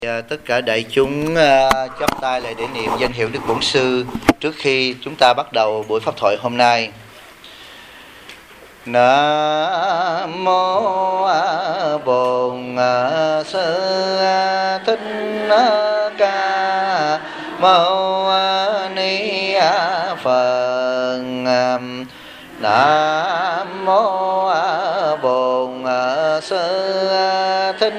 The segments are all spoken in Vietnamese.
Tất cả đại chúng chắp tay lại để niệm danh hiệu Đức Bổn Sư trước khi chúng ta bắt đầu buổi pháp thoại hôm nay. Nam mô Bổn Sư Thích Ca Mâu Ni Phật. Nam mô Bổn Sư Thích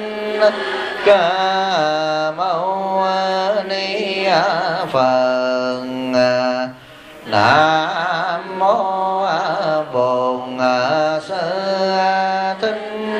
Ca Mâu Ni Phật. Nam mô Bổn Sư Thích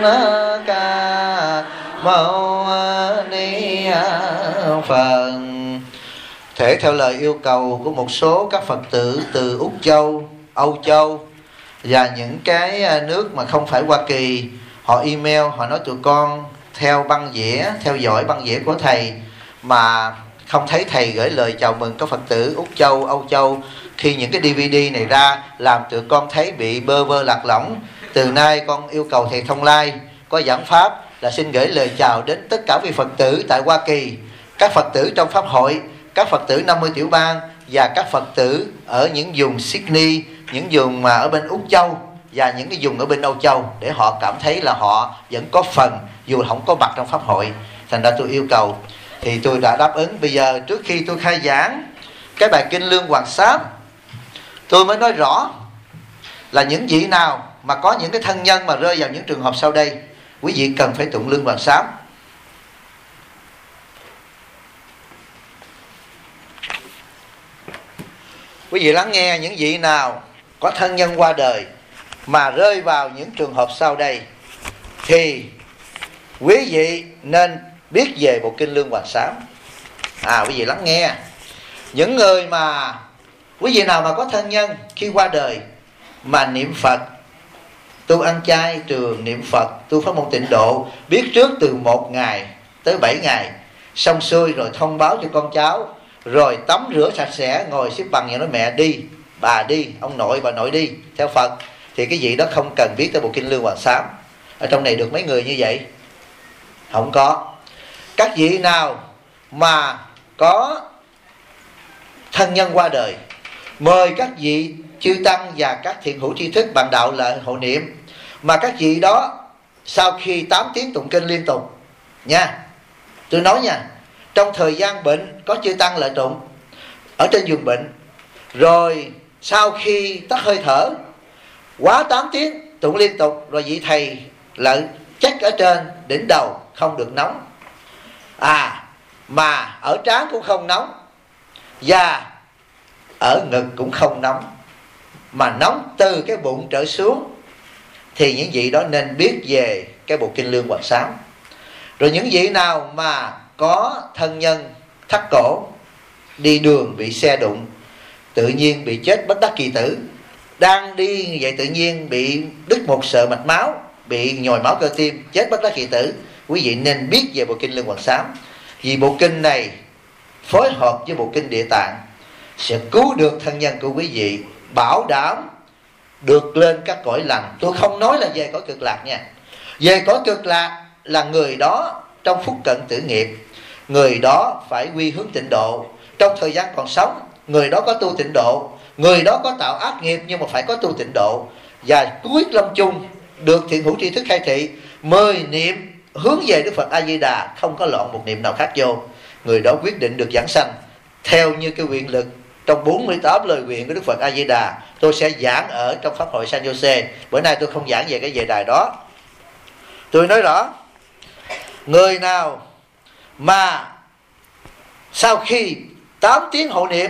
Ca Mâu Ni Phật. Thể theo lời yêu cầu của một số các Phật tử từ Úc Châu, Âu Châu và những cái nước mà không phải Hoa Kỳ, họ email, họ nói tụi con theo băng dĩa, theo dõi băng dĩa của thầy mà không thấy thầy gửi lời chào mừng các Phật tử Úc Châu, Âu Châu. Khi những cái DVD này ra làm tụi con thấy bị bơ vơ lạc lõng. Từ nay con yêu cầu thầy Thông Lai có giảng pháp là xin gửi lời chào đến tất cả vị Phật tử tại Hoa Kỳ, các Phật tử trong Pháp hội, các Phật tử 50 tiểu bang và các Phật tử ở những vùng Sydney, những vùng mà ở bên Úc Châu và những cái vùng ở bên Âu Châu, để họ cảm thấy là họ vẫn có phần dù không có mặt trong Pháp hội. Thành ra tôi yêu cầu thì tôi đã đáp ứng. Bây giờ trước khi tôi khai giảng cái bài Kinh Lương Hoàng Sám, tôi mới nói rõ là những vị nào mà có những cái thân nhân mà rơi vào những trường hợp sau đây, quý vị cần phải tụng Lương Hoàng Sám. Quý vị lắng nghe, những vị nào có thân nhân qua đời mà rơi vào những trường hợp sau đây thì quý vị nên biết về bộ Kinh Lương Hoàng Sám. Quý vị lắng nghe. Những người mà quý vị nào mà có thân nhân khi qua đời mà niệm Phật, tu ăn chay trường, niệm Phật, tu pháp môn tịnh độ, biết trước từ 1 ngày tới 7 ngày, xong xuôi rồi thông báo cho con cháu, rồi tắm rửa sạch sẽ, ngồi xếp bằng và nói mẹ đi, bà đi, ông nội bà nội đi theo Phật, thì cái vị đó không cần biết tới bộ Kinh Lương Hoàng Sám. Ở trong này được mấy người như vậy? Không có. Các vị nào mà có thân nhân qua đời, mời các vị chư tăng và các thiện hữu tri thức bạn đạo lại hộ niệm. Mà các vị đó sau khi 8 tiếng tụng kinh liên tục nha, tôi nói nha, trong thời gian bệnh có chư tăng lại tụng ở trên giường bệnh, rồi sau khi tắt hơi thở quá 8 tiếng tụng liên tục, rồi vị thầy lại check ở trên đỉnh đầu không được nóng, mà ở trán cũng không nóng và ở ngực cũng không nóng, mà nóng từ cái bụng trở xuống, thì những vị đó nên biết về cái bộ Kinh Lương Hoàng Sám. Rồi những vị nào mà có thân nhân thắt cổ, đi đường bị xe đụng, tự nhiên bị chết bất đắc kỳ tử, đang đi như vậy tự nhiên bị đứt một sợi mạch máu, bị nhồi máu cơ tim, chết bất đắc kỳ tử, quý vị nên biết về bộ Kinh Lương Hoàng Sám. Vì bộ kinh này phối hợp với bộ Kinh Địa Tạng sẽ cứu được thân nhân của quý vị, bảo đảm được lên các cõi lành. Tôi không nói là về cõi cực lạc nha. Về cõi cực lạc là người đó trong phút cận tử nghiệp, người đó phải quy hướng tịnh độ. Trong thời gian còn sống, người đó có tu tịnh độ, người đó có tạo ác nghiệp nhưng mà phải có tu tịnh độ. Và cuối lâm chung được thiện hữu tri thức khai thị, 10 niệm hướng về Đức Phật A Di Đà, không có loạn một niệm nào khác vô, người đó quyết định được giảng sanh theo như cái nguyện lực trong 48 lời nguyện của Đức Phật A Di Đà. Tôi sẽ giảng ở trong pháp hội San Jose. Bữa nay tôi không giảng về cái về đài đó. Tôi nói rõ, người nào mà sau khi 8 tiếng hộ niệm,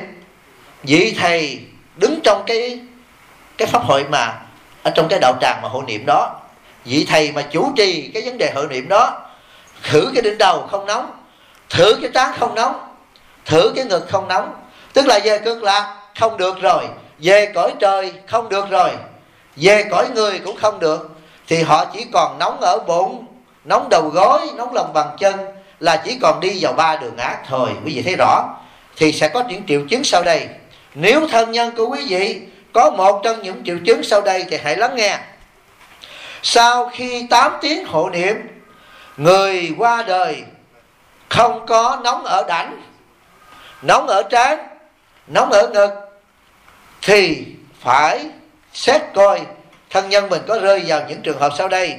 vị thầy đứng trong cái pháp hội mà ở trong cái đạo tràng mà hộ niệm đó, vị thầy mà chủ trì cái vấn đề hộ niệm đó, thử cái đỉnh đầu không nóng, thử cái trán không nóng, thử cái ngực không nóng, tức là về cực lạc không được rồi, về cõi trời không được rồi, về cõi người cũng không được, thì họ chỉ còn nóng ở bụng, nóng đầu gối, nóng lòng bàn chân, là chỉ còn đi vào 3 đường ác thôi. Quý vị thấy rõ thì sẽ có những triệu chứng sau đây. Nếu thân nhân của quý vị có một trong những triệu chứng sau đây thì hãy lắng nghe. Sau khi 8 tiếng hộ niệm, người qua đời không có nóng ở đảnh, nóng ở trán, nóng ở ngực, thì phải xét coi thân nhân mình có rơi vào những trường hợp sau đây.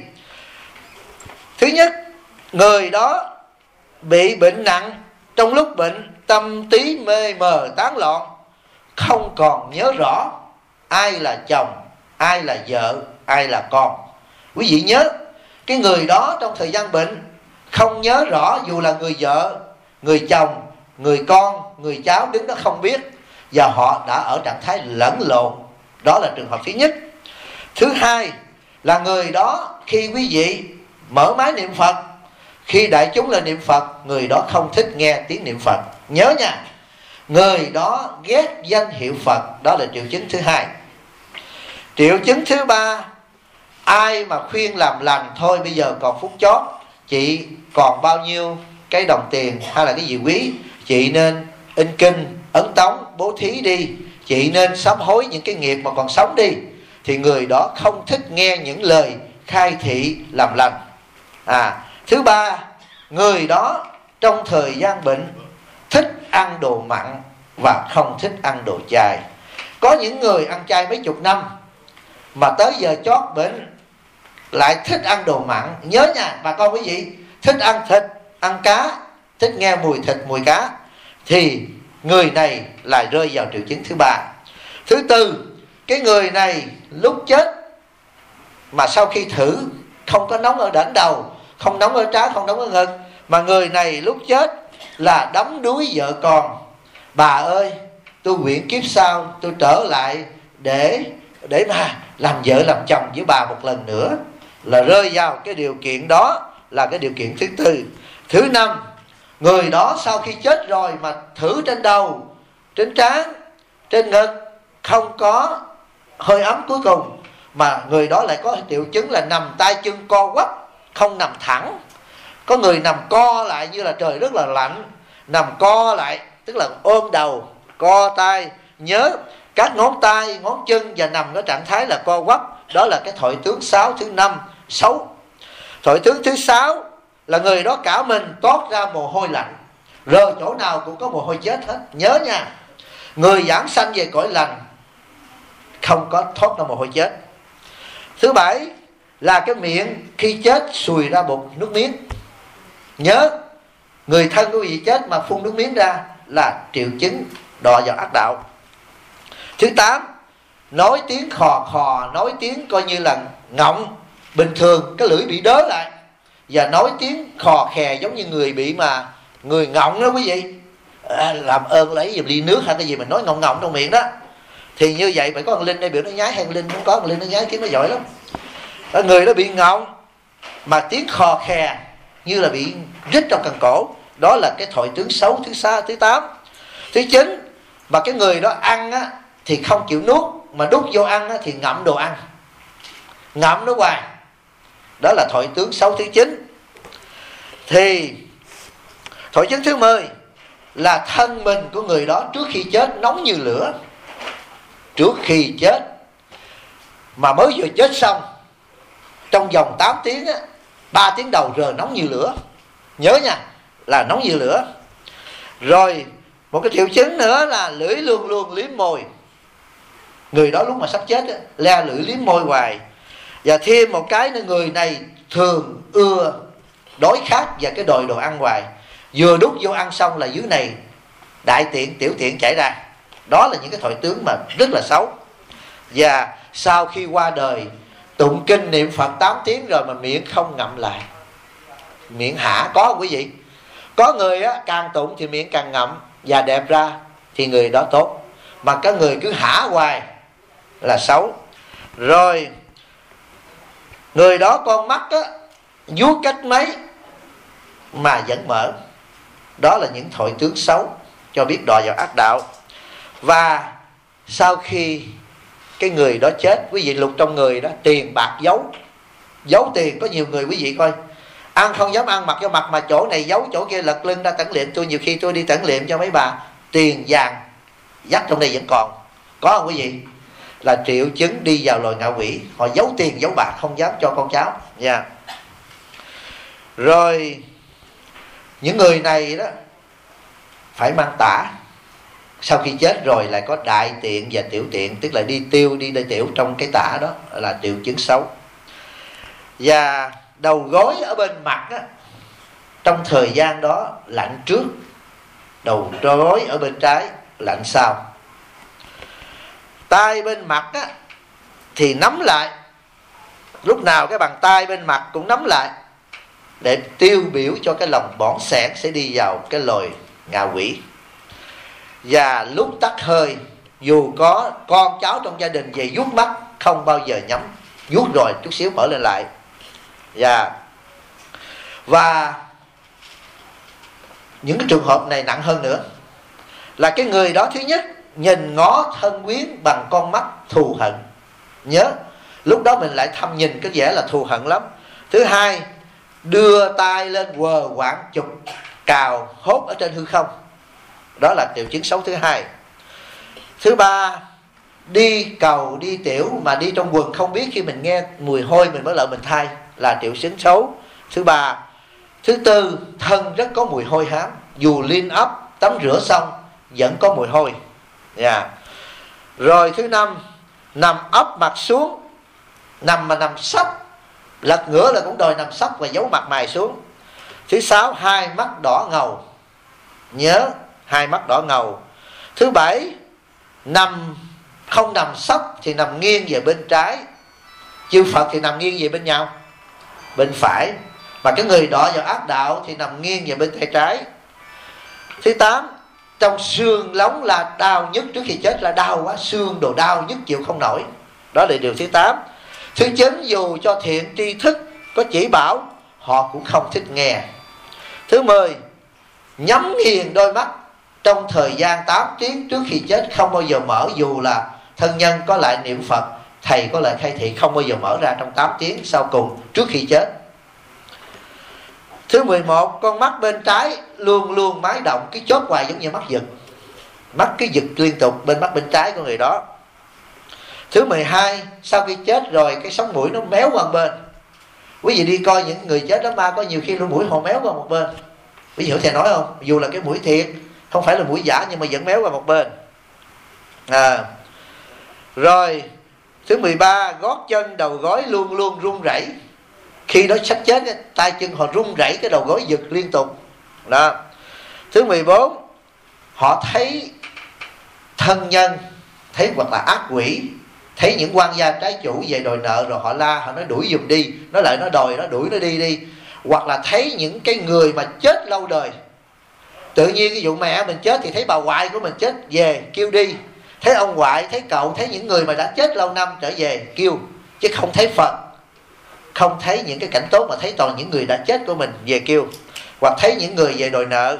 Thứ nhất, người đó bị bệnh nặng, trong lúc bệnh tâm trí mê mờ tán loạn, không còn nhớ rõ ai là chồng, ai là vợ, ai là con. Quý vị nhớ, cái người đó trong thời gian bệnh không nhớ rõ dù là người vợ, người chồng, người con, người cháu, đứng đó không biết, và họ đã ở trạng thái lẫn lộn. Đó là trường hợp thứ nhất. Thứ hai là người đó khi quý vị mở máy niệm Phật, khi đại chúng là niệm Phật, người đó không thích nghe tiếng niệm Phật. Nhớ nha, người đó ghét danh hiệu Phật. Đó là triệu chứng thứ hai. Triệu chứng thứ ba, ai mà khuyên làm lành, thôi bây giờ còn phút chót, chị còn bao nhiêu cái đồng tiền hay là cái gì quý, chị nên in kinh, ấn tống, bố thí đi, chị nên sám hối những cái nghiệp mà còn sống đi, thì người đó không thích nghe những lời khai thị làm lành. Thứ ba, người đó trong thời gian bệnh thích ăn đồ mặn và không thích ăn đồ chay. Có những người ăn chay mấy chục năm mà tới giờ chót bệnh lại thích ăn đồ mặn. Nhớ nha bà con quý vị, thích ăn thịt, ăn cá, thích nghe mùi thịt, mùi cá, thì người này lại rơi vào triệu chứng thứ ba. Thứ tư, cái người này lúc chết mà sau khi thử không có nóng ở đỉnh đầu, không nóng ở trán, không nóng ở ngực, mà người này lúc chết là đắm đuối vợ con. Bà ơi, tôi nguyện kiếp sau tôi trở lại để mà làm vợ làm chồng với bà một lần nữa, là rơi vào cái điều kiện đó, là cái điều kiện thứ tư. Thứ năm, người đó sau khi chết rồi mà thử trên đầu, trên trán, trên ngực không có hơi ấm cuối cùng, mà người đó lại có triệu chứng là nằm tay chân co quắp, không nằm thẳng. Có người nằm co lại như là trời rất là lạnh, nằm co lại tức là ôm đầu, co tay. Nhớ các ngón tay, ngón chân và nằm ở trạng thái là co quắp. Đó là cái thoại tướng 6 thứ 5 xấu. Thoại tướng thứ 6 là người đó cả mình toát ra mồ hôi lạnh, rờ chỗ nào cũng có mồ hôi chết hết. Nhớ nha, người giảng sanh về cõi lành không có thoát ra mồ hôi chết. Thứ bảy là cái miệng khi chết sùi ra bột nước miếng. Nhớ, người thân của vị chết mà phun nước miếng ra là triệu chứng đọa vào ác đạo. Thứ 8, nói tiếng khò khò, nói tiếng coi như là ngọng bình thường, cái lưỡi bị đớ lại, và nói tiếng khò khè giống như người bị mà người ngọng đó quý vị. Làm ơn lấy giùm ly nước hay cái gì mình nói ngọng ngọng trong miệng đó. Thì như vậy phải có thằng Linh đây biểu nó nhái, hay Linh không có thằng Linh nó nhái tiếng nó giỏi lắm. Người đó bị ngọng mà tiếng khò khè như là bị rít trong cần cổ. Đó là cái thoại tướng xấu thứ 8. Thứ 9, mà cái người đó ăn á, thì không chịu nuốt, mà đút vô ăn á, thì ngậm đồ ăn, ngậm nó hoài. Đó là thoại tướng xấu thứ 9. Thì thoại chứng thứ 10 là thân mình của người đó trước khi chết nóng như lửa. Trước khi chết mà mới vừa chết xong, trong vòng 8 tiếng á, 3 tiếng đầu rờ nóng như lửa. Nhớ nha, là nóng như lửa. Rồi một cái triệu chứng nữa là lưỡi luôn luôn liếm môi. Người đó lúc mà sắp chết á, le lưỡi liếm môi hoài. Và thêm một cái nữa, người này thường ưa đói khát và cái đòi đồ ăn hoài. Vừa đút vô ăn xong là dưới này đại tiện tiểu tiện chảy ra. Đó là những cái thoại tướng mà rất là xấu. Và sau khi qua đời tụng kinh niệm Phật 8 tiếng rồi mà miệng không ngậm lại, miệng hả. Có không quý vị? Có người á, càng tụng thì miệng càng ngậm và đẹp ra thì người đó tốt, mà các người cứ hả hoài là xấu. Rồi người đó con mắt á, vuốt cách mấy mà vẫn mở. Đó là những thoại tướng xấu cho biết đọa vào ác đạo. Và sau khi cái người đó chết, quý vị lục trong người đó tiền bạc giấu tiền. Có nhiều người quý vị coi, ăn không dám ăn mặc vô mặt, mà chỗ này giấu chỗ kia lật lưng ra tẩn liệm. Tôi nhiều khi tôi đi tẩn liệm cho mấy bà, tiền vàng dắt trong đây vẫn còn. Có không quý vị? Là triệu chứng đi vào loài ngạ quỷ. Họ giấu tiền giấu bạc không dám cho con cháu nha. Rồi Những người này đó phải mang tả, sau khi chết rồi lại có đại tiện và tiểu tiện, tức là đi tiêu đi tiểu trong cái tả đó, là triệu chứng xấu. Và đầu gối ở bên mặt á, trong thời gian đó lạnh trước, đầu gối ở bên trái lạnh sau. Tay bên mặt á, thì nắm lại, lúc nào cái bàn tay bên mặt cũng nắm lại, để tiêu biểu cho cái lòng bỏng sẻn sẽ đi vào cái loài ngạ quỷ. Và lúc tắt hơi, dù có con cháu trong gia đình về vuốt mắt, không bao giờ nhắm, vuốt rồi chút xíu mở lên lại. Và những cái trường hợp này nặng hơn nữa, là cái người đó thứ nhất nhìn ngó thân quyến bằng con mắt thù hận, nhớ lúc đó mình lại thăm nhìn cái vẻ là thù hận lắm. Thứ hai, đưa tay lên quờ quạng chụp cào hốt ở trên hư không, đó là triệu chứng xấu thứ hai. Thứ ba, đi cầu đi tiểu mà đi trong quần không biết, khi mình nghe mùi hôi mình mới lại mình thay, là triệu chứng xấu thứ ba. Thứ tư, thân rất có mùi hôi hám, dù liên ấp tắm rửa xong vẫn có mùi hôi. Rồi thứ năm, nằm ấp mặt xuống, nằm mà nằm sấp, lật ngửa là cũng đòi nằm sấp và giấu mặt mày xuống. Thứ sáu, hai mắt đỏ ngầu, nhớ hai mắt đỏ ngầu. Thứ bảy, nằm không nằm sấp thì nằm nghiêng về bên trái, chư Phật thì nằm nghiêng về bên nhau, bên phải, mà cái người đọa vào ác đạo thì nằm nghiêng về bên tay trái. Thứ tám, trong xương lóng là đau nhất, trước khi chết là đau quá, xương đồ đau nhất chịu không nổi, đó là điều thứ 8. Thứ 9, dù cho thiện tri thức có chỉ bảo họ cũng không thích nghe. Thứ 10, nhắm nghiền đôi mắt trong thời gian 8 tiếng trước khi chết, không bao giờ mở, dù là thân nhân có lại niệm Phật, thầy có lại khai thị, không bao giờ mở ra trong 8 tiếng sau cùng trước khi chết. Thứ 11, con mắt bên trái luôn luôn mái động, cái chốt hoài giống như mắt giật, mắt cái giật liên tục bên mắt bên trái của người đó. Thứ 12, sau khi chết rồi cái sống mũi nó méo qua một bên. Quý vị đi coi những người chết đó ma, có nhiều khi lỗ mũi họ méo qua một bên. Quý vị hiểu thầy nói không? Dù là cái mũi thiệt, không phải là mũi giả, nhưng mà vẫn méo qua một bên. Rồi thứ 13, gót chân đầu gối luôn luôn run rẩy. Khi đó sắp chết, tay chân họ run rẩy, cái đầu gối giật liên tục đó. Thứ 14, họ thấy thân nhân, thấy hoặc là ác quỷ, thấy những quan gia trái chủ về đòi nợ, rồi họ la, họ nói đuổi giùm đi, nó lại nó đòi, nó đuổi nó đi. Hoặc là thấy những cái người mà chết lâu đời, tự nhiên cái vụ mẹ mình chết thì thấy bà ngoại của mình chết về kêu đi, thấy ông ngoại, thấy cậu, thấy những người mà đã chết lâu năm trở về kêu, chứ không thấy Phật, không thấy những cái cảnh tốt, mà thấy toàn những người đã chết của mình về kêu. Hoặc thấy những người về đòi nợ,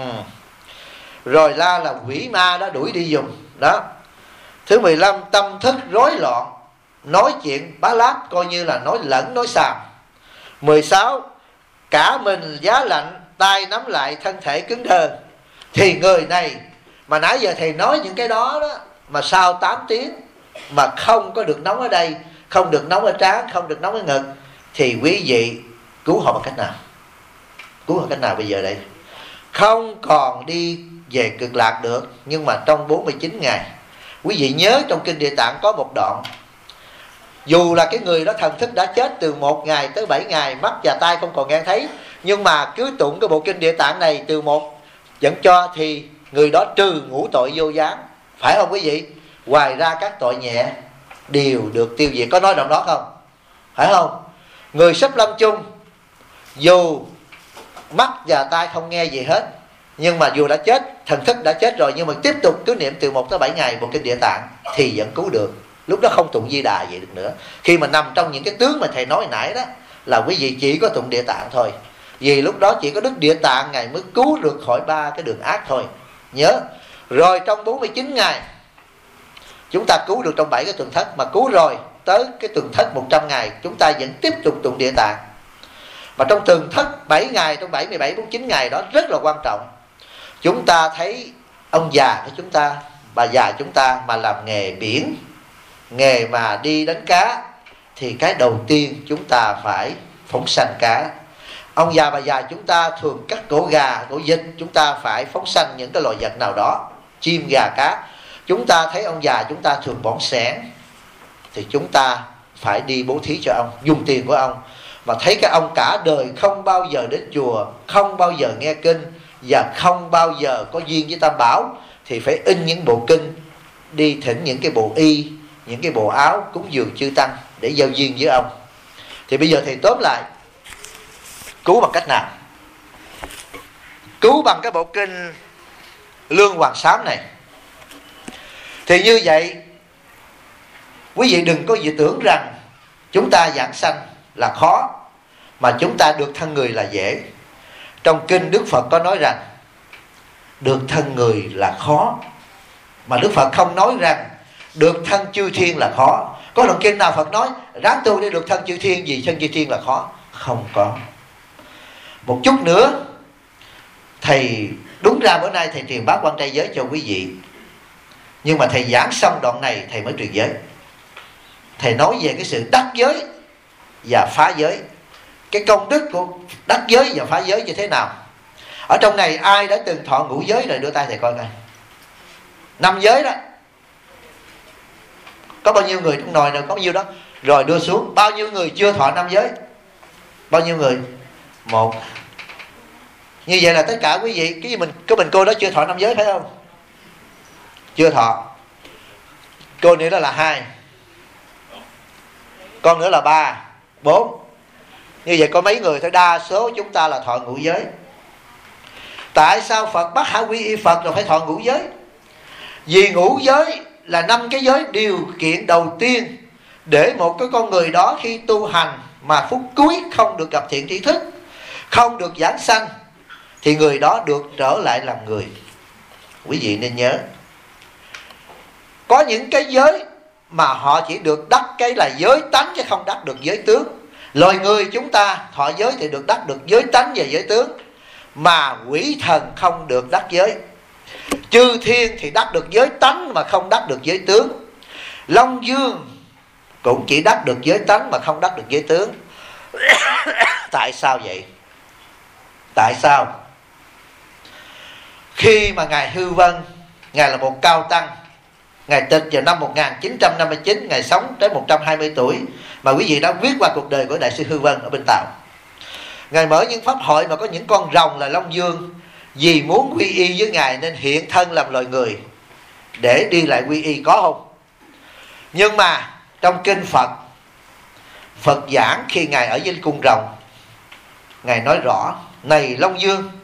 rồi la là quỷ ma đó đuổi đi giùm đó. Thứ 15, tâm thức rối loạn, nói chuyện bá láp, coi như là nói lẫn nói xàm. 16, cả mình giá lạnh, tay nắm lại, thân thể cứng đơ. Thì người này mà nãy giờ thầy nói những cái đó đó, mà sau 8 tiếng mà không có được nóng ở đây, không được nóng ở trán, không được nóng ở ngực, thì quý vị cứu họ bằng cách nào? Cứu họ cách nào bây giờ đây? Không còn đi về cực lạc được, nhưng mà trong 49 ngày, quý vị nhớ trong Kinh Địa Tạng có một đoạn, dù là cái người đó thần thức đã chết từ 1 ngày tới 7 ngày, mắt và tai không còn nghe thấy, nhưng mà cứ tụng cái bộ Kinh Địa Tạng này từ 1 dẫn cho, thì người đó trừ ngũ tội vô gián, phải không quý vị? Ngoài ra các tội nhẹ đều được tiêu diệt. Có nói đoạn đó không? Phải không? Người sắp lâm chung, dù mắt và tai không nghe gì hết, nhưng mà dù đã chết, thần thức đã chết rồi, nhưng mà tiếp tục cứ niệm từ 1 tới 7 ngày bộ Kinh Địa Tạng thì vẫn cứu được. Lúc đó không tụng Di Đà vậy được nữa. Khi mà nằm trong những cái tướng mà thầy nói nãy đó, là quý vị chỉ có tụng Địa Tạng thôi. Vì lúc đó chỉ có Đức Địa Tạng Ngài mới cứu được khỏi 3 cái đường ác thôi. Nhớ. Rồi trong 49 ngày chúng ta cứu được trong 7 cái tuần thất, mà cứu rồi tới cái tuần thất 100 ngày chúng ta vẫn tiếp tục tụng Địa Tạng. Mà trong tuần thất 7 ngày, trong 77, 49 ngày đó rất là quan trọng. Chúng ta thấy ông già của chúng ta, bà già chúng ta mà làm nghề biển, nghề mà đi đánh cá, thì cái đầu tiên chúng ta phải phóng sanh cá. Ông già bà già chúng ta thường cắt cổ gà, cổ vịt, chúng ta phải phóng sanh những cái loài vật nào đó, chim gà cá. Chúng ta thấy ông già chúng ta thường bỏng sẻn, thì chúng ta phải đi bố thí cho ông, dùng tiền của ông. Mà thấy cái ông cả đời không bao giờ đến chùa, không bao giờ nghe kinh, và không bao giờ có duyên với Tam Bảo, thì phải in những bộ kinh, đi thỉnh những cái bộ y, những cái bộ áo cúng dường chư tăng để giao duyên với ông. Thì bây giờ thầy tóm lại, cứu bằng cách nào? Cứu bằng cái bộ kinh Lương Hoàng Sám này. Thì như vậy, quý vị đừng có gì tưởng rằng chúng ta giảng sanh là khó, mà chúng ta được thân người là dễ. Trong kinh Đức Phật có nói rằng được thân người là khó, mà Đức Phật không nói rằng được thân chư thiên là khó. Có đoạn kinh nào Phật nói ráng tu để được thân chư thiên, vì thân chư thiên là khó? Không có. Một chút nữa, thầy đúng ra bữa nay thầy truyền bát quan trai giới cho quý vị, nhưng mà thầy giảng xong đoạn này thầy mới truyền giới. Thầy nói về cái sự đắc giới và phá giới, cái công đức của đắc giới và phá giới như thế nào. Ở trong này ai đã từng thọ ngũ giới rồi đưa tay thầy coi coi. 5 giới đó, có bao nhiêu người trong nồi này, có bao nhiêu đó. Rồi đưa xuống, bao nhiêu người chưa thọ 5 giới? Bao nhiêu người? 1. Như vậy là tất cả quý vị, cái mình cô đó chưa thọ 5 giới phải không? Chưa thọ. Cô nữa đó là 2, con nữa là 3, 4. Như vậy có mấy người thôi, đa số chúng ta là thọ ngũ giới. Tại sao Phật bắt hạ quy y Phật rồi phải thọ ngũ giới? Vì ngũ giới là 5 cái giới điều kiện đầu tiên để một cái con người đó khi tu hành mà phút cuối không được gặp thiện tri thức, không được giảng sanh, thì người đó được trở lại làm người. Quý vị nên nhớ, có những cái giới mà họ chỉ được đắc cái là giới tánh chứ không đắc được giới tướng. Loài người chúng ta thọ giới thì được đắc được giới tánh và giới tướng, mà quỷ thần không được đắc giới. Chư thiên thì đắc được giới tánh mà không đắc được giới tướng. Long Dương cũng chỉ đắc được giới tánh mà không đắc được giới tướng. Tại sao vậy? Tại sao? Khi mà Ngài Hư Vân, Ngài là một cao tăng, Ngài tịch vào năm 1959, Ngài sống tới 120 tuổi, mà quý vị đã viết qua cuộc đời của Đại sư Hư Vân ở bên Tàu. Ngài mở những pháp hội mà có những con rồng là Long Dương, vì muốn quy y với Ngài nên hiện thân làm loài người để đi lại quy y, có không? Nhưng mà trong kinh Phật, Phật giảng khi Ngài ở với cung rồng, Ngài nói rõ: này Long Dương,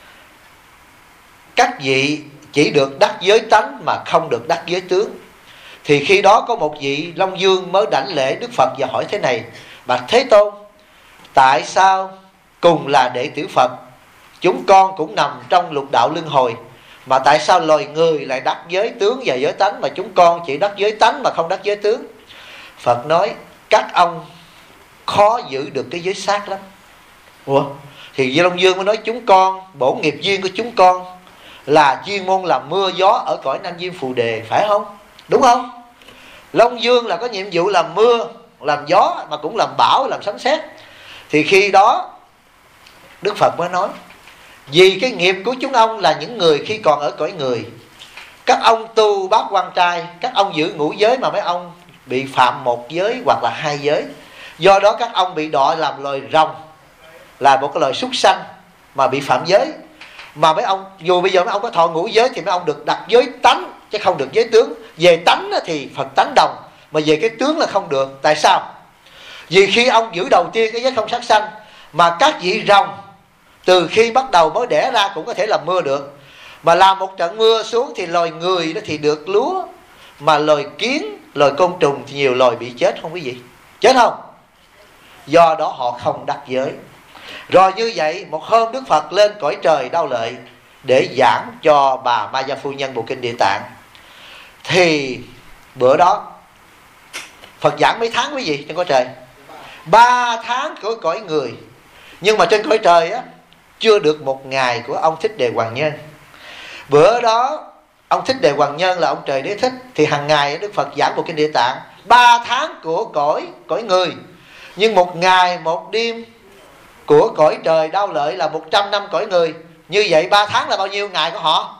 các vị chỉ được đắc giới tánh mà không được đắc giới tướng. Thì khi đó có một vị Long Dương mới đảnh lễ Đức Phật và hỏi thế này: bạch Thế Tôn, tại sao cùng là đệ tử Phật, chúng con cũng nằm trong lục đạo luân hồi, mà tại sao loài người lại đắc giới tướng và giới tánh, mà chúng con chỉ đắc giới tánh mà không đắc giới tướng? Phật nói: các ông khó giữ được cái giới xác lắm. Ủa? Thì Long Dương mới nói: chúng con, bổn nghiệp duyên của chúng con là chuyên môn làm mưa gió ở cõi Nam Diêm Phù Đề, phải không? Đúng không? Long Dương là có nhiệm vụ làm mưa, làm gió, mà cũng làm bão, làm sấm sét. Thì khi đó Đức Phật mới nói: vì cái nghiệp của chúng ông là những người khi còn ở cõi người, các ông tu bát quan trai, các ông giữ ngũ giới, mà mấy ông bị phạm một giới hoặc là 2 giới. Do đó các ông bị đọa làm loài rồng, là một cái loài súc sanh mà bị phạm giới. Mà mấy ông, dù bây giờ mấy ông có thọ ngũ giới thì mấy ông được đặt giới tánh chứ không được giới tướng. Về tánh thì Phật tánh đồng, mà về cái tướng là không được. Tại sao? Vì khi ông giữ đầu tiên cái giới không sát sanh, mà các vị rồng từ khi bắt đầu mới đẻ ra cũng có thể làm mưa được, mà làm một trận mưa xuống thì loài người đó thì được lúa, mà loài kiến, loài côn trùng thì nhiều loài bị chết, không quý vị? Chết không? Do đó họ không đắc giới. Rồi như vậy một hôm Đức Phật lên cõi trời Đao Lợi để giảng cho bà Ma Gia Phu Nhân bộ kinh Địa Tạng. Thì bữa đó Phật giảng mấy tháng quý vị trên cõi trời? 3 tháng của cõi người. Nhưng mà trên cõi trời á, chưa được 1 ngày của ông Thích Đề Hoàng Nhân. Bữa đó ông Thích Đề Hoàng Nhân là ông trời Đế Thích, thì hàng ngày Đức Phật giảng bộ kinh Địa Tạng. 3 tháng của cõi người, nhưng 1 ngày 1 đêm của cõi trời Đau Lợi là 100 năm cõi người. Như vậy 3 tháng là bao nhiêu ngày của họ?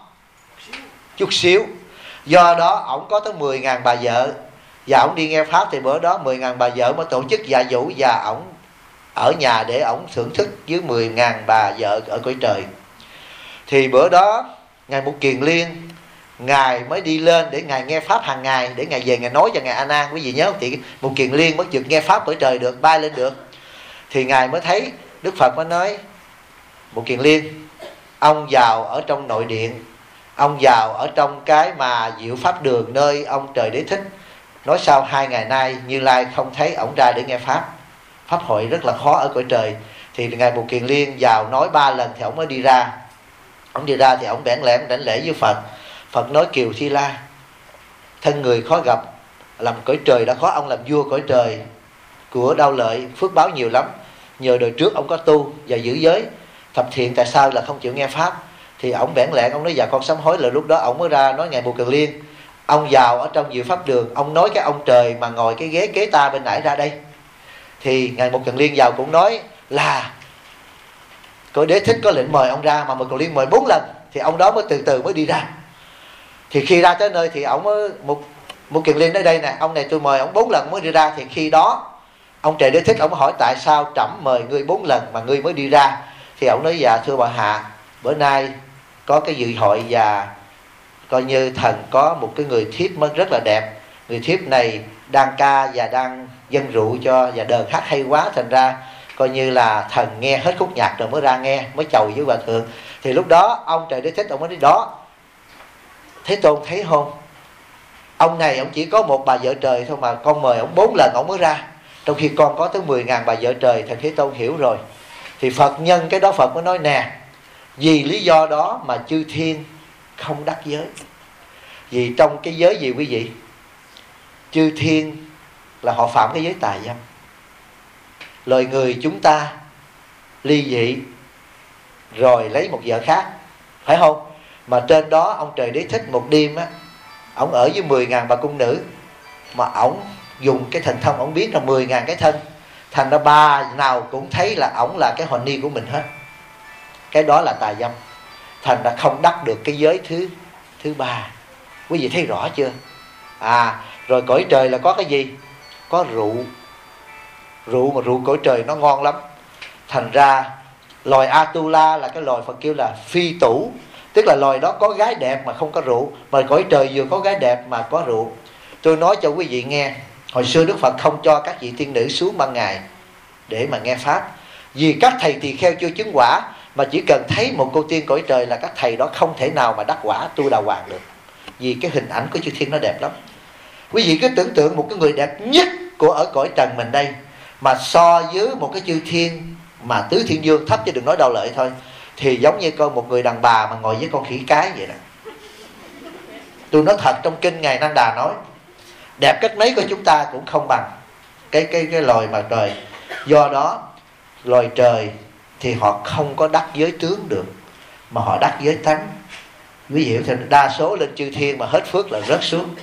Chút xíu. Do đó ổng có tới 10.000 bà vợ, và ổng đi nghe pháp thì bữa đó 10.000 bà vợ mới tổ chức dạ dụ, và ổng ở nhà để ổng thưởng thức với 10.000 bà vợ ở cõi trời. Thì bữa đó Ngài Mục Kiền Liên, Ngài mới đi lên để Ngài nghe pháp hàng ngày, để Ngài về Ngài nói cho Ngài A Nan. Quý vị nhớ không? Thì Mục Kiền Liên mới được nghe pháp cõi trời được, bay lên được. Thì Ngài mới thấy Đức Phật mới nói: Mục Kiền Liên, ông vào ở trong nội điện, ông vào ở trong cái mà diệu pháp đường nơi ông Trời Đế Thích. Nói sau 2 ngày nay Như Lai không thấy ổng ra để nghe pháp, pháp hội rất là khó ở cõi trời. Thì Ngài Mục Kiền Liên vào nói 3 lần thì ổng mới đi ra. Ổng đi ra thì ổng bẽn lẽn đảnh lễ với Phật. Phật nói: Kiều Thi La, thân người khó gặp, làm cõi trời đã khó, ông làm vua cõi trời của Đau Lợi, phước báo nhiều lắm. Nhờ đời trước ông có tu và giữ giới thập thiện, tại sao là không chịu nghe pháp? Thì ổng bẽn lẽn, ông nói: Dạ con sám hối. Là lúc đó ổng mới ra nói: Ngài Mục Kiền Liên, ông vào ở trong diệu pháp đường, ông nói cái ông trời mà ngồi cái ghế kế ta bên nãy ra đây. Thì Ngài Mục Kiền Liên vào cũng nói là cõi Đế Thích có lệnh mời ông ra, mà Mục Kiền Liên mời 4 lần, thì ông đó mới từ từ mới đi ra. Thì khi ra tới nơi thì ổng mới Mục Kiền Liên tới đây nè, ông này tôi mời ông 4 lần mới đi ra. Thì khi đó ông Trời Đế Thích ông hỏi: tại sao trẫm mời ngươi 4 lần mà ngươi mới đi ra? Thì ông nói: dạ thưa bà hạ, bữa nay có cái dự hội và coi như thần có một cái người thiếp mới rất là đẹp. Người thiếp này đang ca và đang dâng rượu cho, và đờn hát hay quá, thành ra coi như là thần nghe hết khúc nhạc rồi mới ra nghe, mới chầu với hòa thượng. Thì lúc đó ông Trời Đế Thích ông mới nói: đó, Thế Tôn thấy không, ông này ông chỉ có một bà vợ trời thôi mà con mời ông 4 lần ông mới ra, trong khi con có tới 10.000 bà vợ trời. Thầy Thế Tôn hiểu rồi. Thì Phật nhân cái đó Phật mới nói: nè, vì lý do đó mà chư thiên không đắc giới. Vì trong cái giới gì quý vị? Chư thiên là họ phạm cái giới tà dâm. Loài người chúng ta ly dị rồi lấy một vợ khác, phải không? Mà trên đó ông Trời Đế Thích một đêm á, ổng ở với 10.000 bà cung nữ, mà ổng dùng cái thần thông, ổng biến ra 10.000 cái thân, thành ra bà nào cũng thấy là ổng là cái hồn ni của mình hết. Cái đó là tà dâm, thành ra không đắc được cái giới thứ ba. Quý vị thấy rõ chưa? Rồi cõi trời là có cái gì? Có rượu. Rượu mà rượu cõi trời nó ngon lắm. Thành ra loài Atula là cái loài Phật kêu là phi tủ, tức là loài đó có gái đẹp mà không có rượu. Mà cõi trời vừa có gái đẹp mà có rượu. Tôi nói cho quý vị nghe, hồi xưa Đức Phật không cho các vị tiên nữ xuống ban ngày để mà nghe pháp, vì các thầy tỳ kheo chưa chứng quả, mà chỉ cần thấy một cô tiên cõi trời là các thầy đó không thể nào mà đắc quả tu đà hoàng được, vì cái hình ảnh của chư thiên nó đẹp lắm. Quý vị cứ tưởng tượng một cái người đẹp nhất của ở cõi trần mình đây, mà so với một cái chư thiên mà tứ thiên vương thấp chứ đừng nói Đau Lợi thôi, thì giống như coi một người đàn bà mà ngồi với con khỉ cái vậy đó. Tôi nói thật, trong kinh Ngài Nan Đà nói đẹp cách mấy của chúng ta cũng không bằng cái loài mà trời. Do đó loài trời thì họ không có đắc giới tướng được, mà họ đắc giới tánh. Ví dụ thì đa số lên chư thiên mà hết phước là rớt xuống.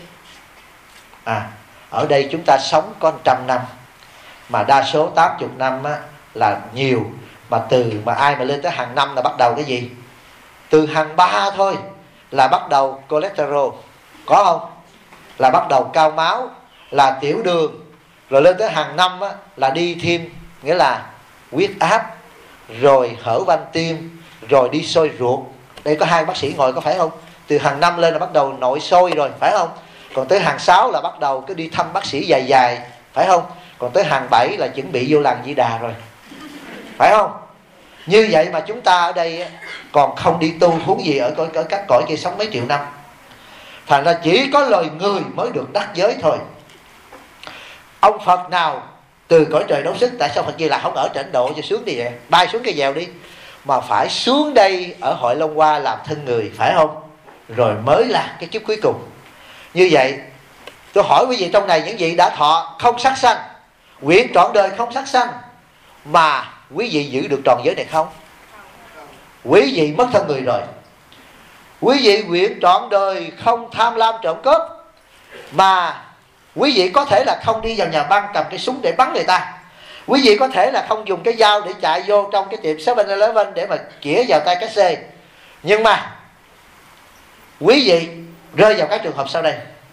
Ở đây chúng ta sống có 100 năm, mà đa số 80 năm á, là nhiều. Mà từ mà ai mà lên tới hàng năm là bắt đầu cái gì? Từ hàng 3 thôi là bắt đầu cholesterol, có không? Là bắt đầu cao máu, là tiểu đường. Rồi lên tới hàng năm á, là đi thêm, nghĩa là huyết áp, rồi hở van tim, rồi đi sôi ruột. Đây có 2 bác sĩ ngồi có phải không? Từ hàng 5 lên là bắt đầu nội sôi rồi, phải không? Còn tới hàng 6 là bắt đầu cứ đi thăm bác sĩ dài dài, phải không? Còn tới hàng 7 là chuẩn bị vô làng Di Đà rồi, phải không? Như vậy mà chúng ta ở đây còn không đi tu, huống gì ở các cõi kia sống mấy triệu năm. Thành ra chỉ có loài người mới được đắc giới thôi. Ông Phật nào từ cõi trời đấu sức, tại sao Phật Di Lặc không ở trịnh độ cho sướng đi vậy? Bay xuống cái dèo đi, mà phải xuống đây ở hội Long Hoa làm thân người, phải không? Rồi mới là cái kiếp cuối cùng. Như vậy tôi hỏi quý vị, trong này những vị đã thọ không sát sanh, nguyện trọn đời không sát sanh, mà quý vị giữ được tròn giới này không? Quý vị mất thân người rồi. Quý vị nguyện trọn đời không tham lam trộm cướp, mà quý vị có thể là không đi vào nhà băng cầm cái súng để bắn người ta, Quý vị có thể là không dùng cái dao để chạy vô trong cái tiệm 7-Eleven để mà chĩa vào tay cái xe, nhưng mà quý vị rơi vào các trường hợp sau đây.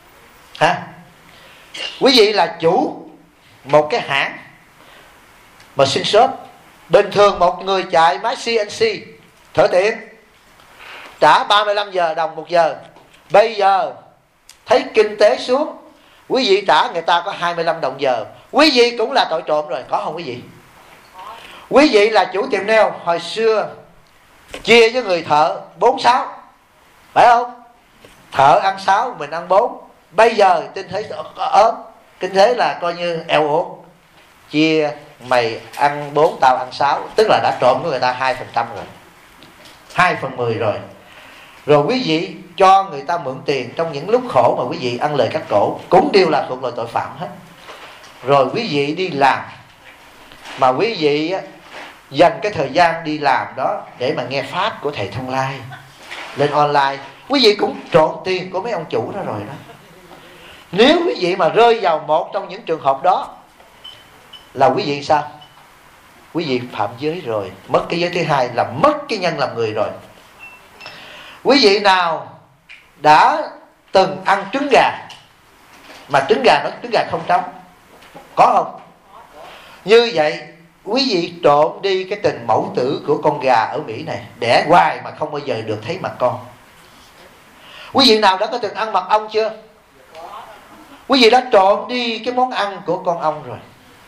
Quý vị là chủ một cái hãng machine shop. Bình thường một người chạy máy CNC thợ tiện trả 35 đồng một giờ. Bây giờ thấy kinh tế xuống, quý vị trả người ta có 25 đồng giờ. Quý vị cũng là tội trộm rồi, có không quý vị? Quý vị là chủ tiệm nail, hồi xưa chia với người thợ 4-6, phải không? Thợ ăn 6, mình ăn 4. Bây giờ kinh tế ớn, kinh tế là coi như eo uột, chia mày ăn 4 tao ăn 6, tức là đã trộm của người ta 2% rồi, 2/10 rồi. Rồi quý vị cho người ta mượn tiền trong những lúc khổ mà quý vị ăn lời cắt cổ, cũng đều là thuộc loại tội phạm hết. Rồi quý vị đi làm, mà quý vị dành cái thời gian đi làm đó để mà nghe pháp của thầy Thông Lai lên online, quý vị cũng trộn tiền của mấy ông chủ đó rồi đó. Nếu quý vị mà rơi vào một trong những trường hợp đó là quý vị sao? Quý vị phạm giới rồi, mất cái giới thứ hai là mất cái nhân làm người rồi. Quý vị nào đã từng ăn trứng gà mà trứng gà nó trứng gà không trống, có không? Như vậy quý vị trộm đi cái tình mẫu tử của con gà ở Mỹ này, đẻ hoài mà không bao giờ được thấy mặt con. Quý vị nào đã có từng ăn mật ong chưa? Quý vị đã trộm đi cái món ăn của con ong rồi.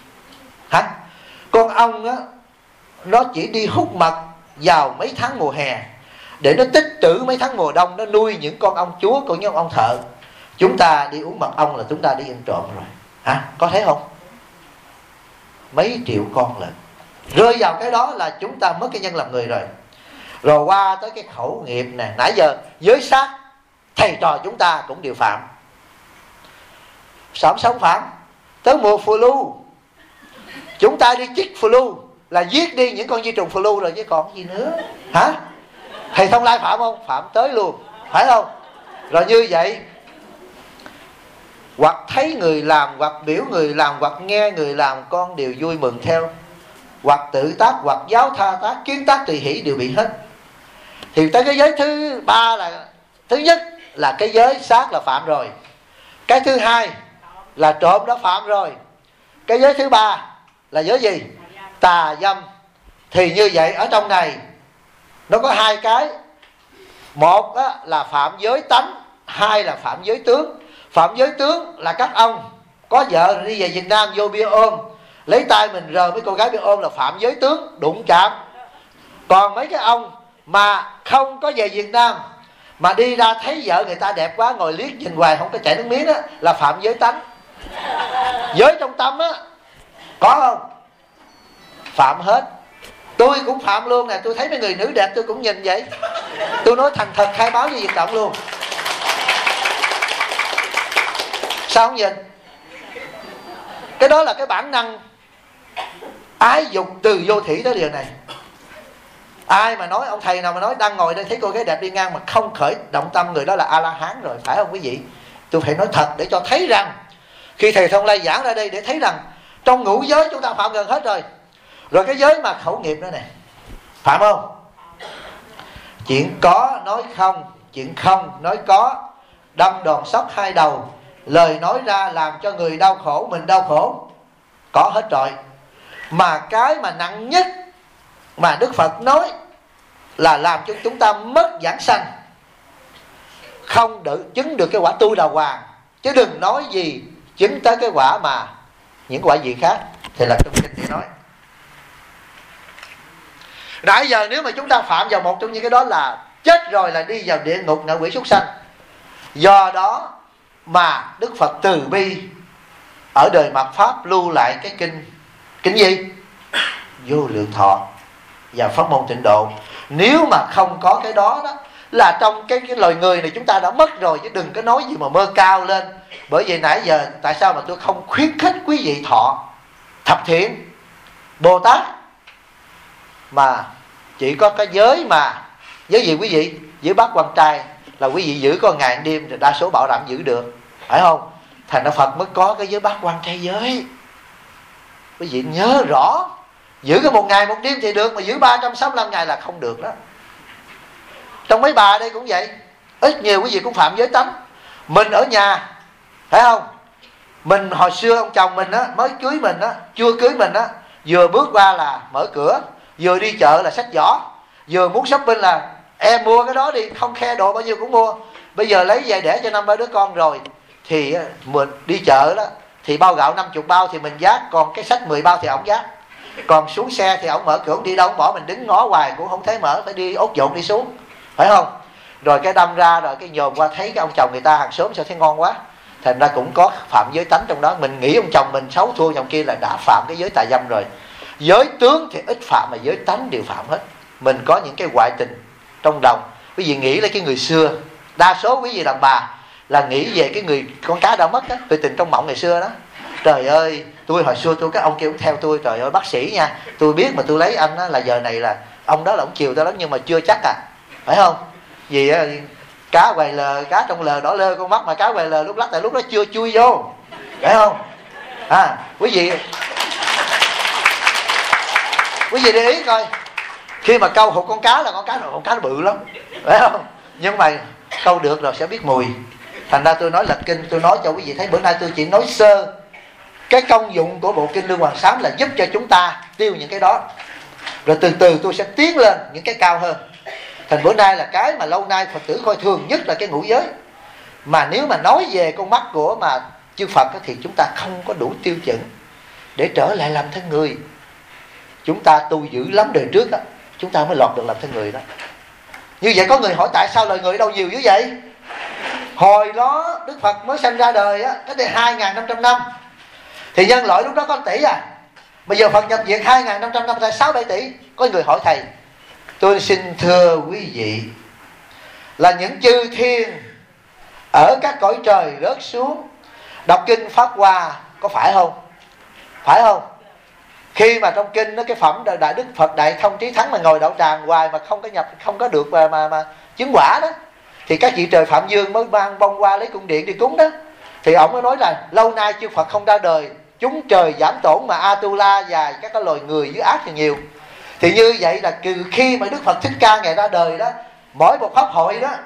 Con ong á, nó chỉ đi hút mật vào mấy tháng mùa hè để nó tích trữ mấy tháng mùa đông, nó nuôi những con ong chúa của những ong thợ. Chúng ta đi uống mật ong là chúng ta đi ăn trộm rồi. Có thấy không? Mấy triệu con lận. Rơi vào cái đó là chúng ta mất cái nhân làm người rồi. Rồi qua tới cái khẩu nghiệp nè, nãy giờ giới sát thầy trò chúng ta cũng đều phạm. Sống phạm. Tới mùa flu, chúng ta đi chích flu là giết đi những con vi trùng flu rồi chứ còn gì nữa. Thầy Thông Lai phạm không? Phạm tới luôn, phải không? Rồi như vậy, hoặc thấy người làm, hoặc biểu người làm, hoặc nghe người làm, con đều vui mừng theo. Hoặc tự tác, hoặc giáo tha tác, kiến tác tùy hỷ đều bị hết. Thì tới cái giới thứ ba là, thứ nhất là cái giới sát là phạm rồi. Cái thứ hai là trộm đã phạm rồi. Cái giới thứ ba là giới gì? Tà dâm. Thì như vậy ở trong này nó có hai cái. Một là phạm giới tánh, hai là phạm giới tướng. Phạm giới tướng là các ông có vợ đi về Việt Nam vô bia ôm, lấy tay mình rờ mấy cô gái bia ôm là phạm giới tướng, đụng chạm. Còn mấy cái ông mà không có về Việt Nam mà đi ra thấy vợ người ta đẹp quá, ngồi liếc nhìn hoài không có chảy nước miếng á, là phạm giới tánh. Giới trong tâm á, có không? Phạm hết. Tôi cũng phạm luôn nè. Tôi thấy mấy người nữ đẹp tôi cũng nhìn vậy. Tôi nói thành thật khai báo với Việt Cộng luôn. Sao không nhìn? Cái đó là cái bản năng ái dục từ vô thủy tới điều này. Ai mà nói, ông thầy nào mà nói đang ngồi đây thấy cô gái đẹp đi ngang mà không khởi động tâm, người đó là A-la-hán rồi, phải không quý vị? Tôi phải nói thật để cho thấy rằng, khi thầy Thông Lai giảng ra đây để thấy rằng trong ngũ giới chúng ta phạm gần hết rồi. Rồi cái giới mà khẩu nghiệp nữa nè, phạm không? Chuyện có nói không, chuyện không nói có, đâm đòn sóc hai đầu, lời nói ra làm cho người đau khổ, mình đau khổ, có hết rồi. Mà cái mà nặng nhất mà Đức Phật nói là làm cho chúng ta mất vãng sanh, không chứng được cái quả tu đà hoàng, chứ đừng nói gì chứng tới cái quả mà những quả gì khác. Thì là trong kinh thì nói nãy giờ nếu mà chúng ta phạm vào một trong những cái đó là chết rồi, là đi vào địa ngục, ngạ quỷ, súc sanh. Do đó mà Đức Phật từ bi ở đời mạt Pháp lưu lại cái kinh gì? Vô Lượng Thọ và Pháp Môn Tịnh Độ. Nếu mà không có cái đó đó là trong cái loài người này chúng ta đã mất rồi, chứ đừng có nói gì mà mơ cao lên. Bởi vì nãy giờ tại sao mà tôi không khuyến khích quý vị thọ thập thiện Bồ Tát, mà chỉ có cái giới mà giới gì quý vị? Giới bát quan trai là quý vị giữ có ngày đêm rồi đa số bảo đảm giữ được, phải không? Thành ra Phật mới có cái giới bát quan trai giới. Quý vị nhớ rõ, giữ cái 1 ngày 1 đêm thì được, mà giữ 365 ngày là không được đó. Trong mấy bà đây cũng vậy, ít nhiều quý vị cũng phạm giới tánh. Mình ở nhà, phải không? Mình hồi xưa ông chồng mình á, mới cưới mình á, chưa cưới mình á, vừa bước qua là mở cửa, vừa đi chợ là xách giỏ, vừa muốn shopping là em mua cái đó đi, không khe độ bao nhiêu cũng mua. Bây giờ lấy về để cho 5-3 đứa con rồi, thì mình đi chợ đó, thì bao gạo 50 bao thì mình vác, còn cái sách 10 bao thì ổng vác. Còn xuống xe thì ổng mở cửa, ổng đi đâu ổng bỏ, mình đứng ngó hoài cũng không thấy mở, phải đi ốt dộn đi xuống, phải không? Rồi cái đâm ra rồi cái nhòm qua thấy cái ông chồng người ta hàng xóm sao thấy ngon quá, thành ra cũng có phạm giới tánh trong đó. Mình nghĩ ông chồng mình xấu thua chồng kia là đã phạm cái giới tà dâm rồi. Giới tướng thì ít phạm, mà giới tánh đều phạm hết. Mình có những cái ngoại tình trong đồng. Quý vị nghĩ là cái người xưa, đa số quý vị làm bà là nghĩ về cái người con cá đã mất đó, người tình trong mộng ngày xưa đó. Trời ơi, tôi hồi xưa tôi, cái ông kia cũng theo tôi, trời ơi bác sĩ nha, tôi biết mà tôi lấy anh á, là giờ này là ông đó là ông chiều tôi lắm, nhưng mà chưa chắc à, phải không? Vì cá hoài lờ, cá trong lờ đỏ lơ con mắt, mà cá hoài lờ lúc lắc tại lúc đó chưa chui vô, phải không? Quý vị để ý coi, khi mà câu hụt con cá là con cá nó bự lắm, phải không? Nhưng mà câu được rồi sẽ biết mùi. Thành ra tôi nói lật kinh, tôi nói cho quý vị thấy. Bữa nay tôi chỉ nói sơ cái công dụng của bộ kinh Lương Hoàng Sám là giúp cho chúng ta tiêu những cái đó, rồi từ từ tôi sẽ tiến lên những cái cao hơn. Thành bữa nay là cái mà lâu nay Phật tử coi thường nhất là cái ngũ giới. Mà nếu mà nói về con mắt của mà chư Phật thì chúng ta không có đủ tiêu chuẩn để trở lại làm thân người. Chúng ta tu dữ lắm đời trước đó, chúng ta mới lọt được làm thân người đó. Như vậy có người hỏi tại sao loài người đâu nhiều như vậy? Hồi đó Đức Phật mới sanh ra đời á, cách đây 2.500 năm, thì nhân loại lúc đó có 1 tỷ à. Bây giờ Phật nhập viện 2.500 năm ra 6-7 tỷ. Có người hỏi thầy, tôi xin thưa quý vị là những chư thiên ở các cõi trời rớt xuống đọc kinh Pháp Hoa có phải không? Phải không? Khi mà trong kinh nó cái phẩm Đại Đức Phật Đại Thông Trí Thắng mà ngồi đậu tràng hoài mà không có nhập, không có được mà chứng quả đó, thì các vị trời Phạm Dương mới mang bông hoa lấy cung điện đi cúng đó. Thì ông mới nói là lâu nay chư Phật không ra đời, chúng trời giảm tổn mà Atula và các cái loài người dưới ác thì nhiều. Thì như vậy là từ khi mà Đức Phật Thích Ca ngày ra đời đó, mỗi một pháp hội đó,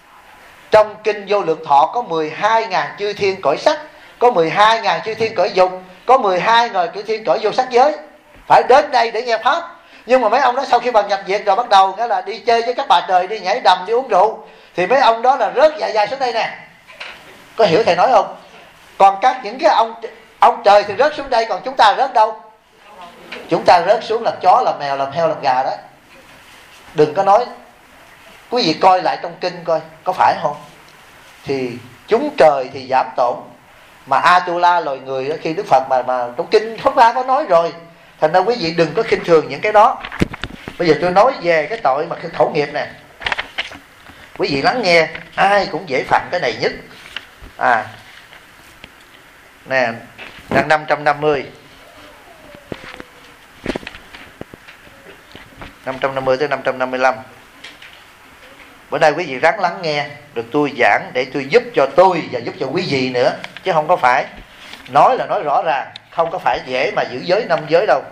trong kinh Vô Lượng Thọ có 12.000 chư thiên cõi sắc, có 12.000 chư thiên cõi dục, có 12.000 chư thiên cõi vô sắc giới phải đến đây để nghe pháp. Nhưng mà mấy ông đó sau khi bằng nhập viện rồi bắt đầu nghĩa là đi chơi với các bà trời, đi nhảy đầm, đi uống rượu, thì mấy ông đó là rớt dài xuống đây nè. Có hiểu thầy nói không? Còn những cái ông trời thì rớt xuống đây, còn chúng ta rớt đâu? Chúng ta rớt xuống làm chó, làm mèo, làm heo, làm gà đó. Đừng có nói. Quý vị coi lại trong kinh coi có phải không? Thì chúng trời thì giảm tổn, mà Atula loài người đó, khi Đức Phật mà trong kinh Pháp Hoa có nói rồi. Thành ra quý vị đừng có khinh thường những cái đó. Bây giờ tôi nói về cái tội mà khẩu nghiệp nè. Quý vị lắng nghe, ai cũng dễ phạm cái này nhất. Nè, trang 550 tới 555. Bữa nay quý vị ráng lắng nghe, được tôi giảng để tôi giúp cho tôi và giúp cho quý vị nữa, chứ không có phải nói là nói rõ ràng, không có phải dễ mà giữ giới 5 giới đâu.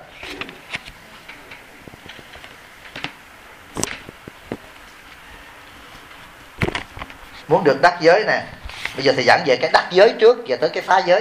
Muốn được đắc giới nè, bây giờ thầy giảng về cái đắc giới trước và tới cái phá giới.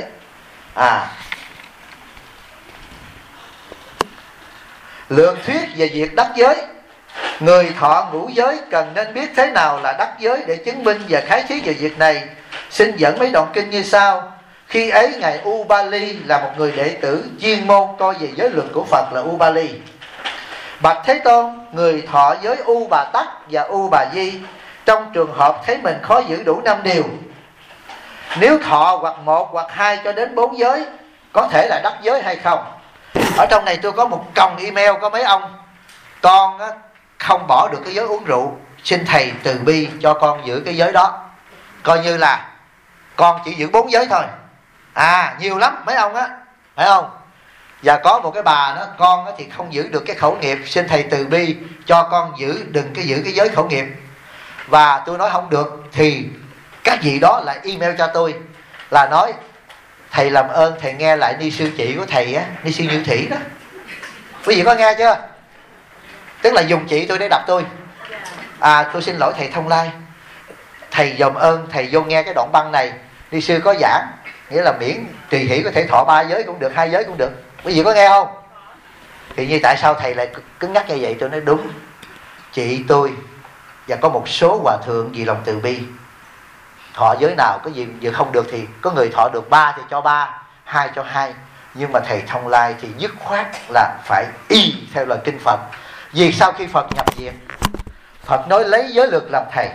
Lượng thuyết về việc đắc giới. Người thọ ngũ giới cần nên biết thế nào là đắc giới để chứng minh và khái thuyết về việc này. Xin dẫn mấy đoạn kinh như sau. Khi ấy ngài Ubali là một người đệ tử chuyên môn coi về giới luật của Phật là Ubali. Bạch Thế Tôn, người thọ giới U Bà Tắc và U Bà Di trong trường hợp thấy mình khó giữ đủ 5 điều. Nếu thọ hoặc 1 hoặc 2 cho đến 4 giới có thể là đắc giới hay không? Ở trong này tôi có một còng email có mấy ông. Con không bỏ được cái giới uống rượu, xin thầy từ bi cho con giữ cái giới đó. Coi như là con chỉ giữ 4 giới thôi. Nhiều lắm mấy ông á, phải không? Và có một cái bà đó, con thì không giữ được cái khẩu nghiệp, xin thầy từ bi cho con đừng giữ cái giới khẩu nghiệp. Và tôi nói không được thì các vị đó lại email cho tôi là nói thầy làm ơn thầy nghe lại ni sư chị của thầy á, ni sư Như Thủy đó. Quý vị có nghe chưa? Tức là dùng chị tôi để đập tôi. Tôi xin lỗi thầy Thông Lai, thầy dòm ơn thầy vô nghe cái đoạn băng này, ni sư có giảng, nghĩa là miễn tùy hỷ có thể thọ 3 giới cũng được, 2 giới cũng được. Quý vị có nghe không? Thì như tại sao thầy lại cứng nhắc như vậy? Tôi nói đúng, chị tôi và có một số hòa thượng vì lòng từ bi, thọ giới nào có gì vừa không được thì có người thọ được 3 thì cho 3, 2 cho 2. Nhưng mà thầy Thông Lai thì dứt khoát là phải y theo lời kinh Phật. Vì sau khi Phật nhập viện, Phật nói lấy giới luật làm thầy.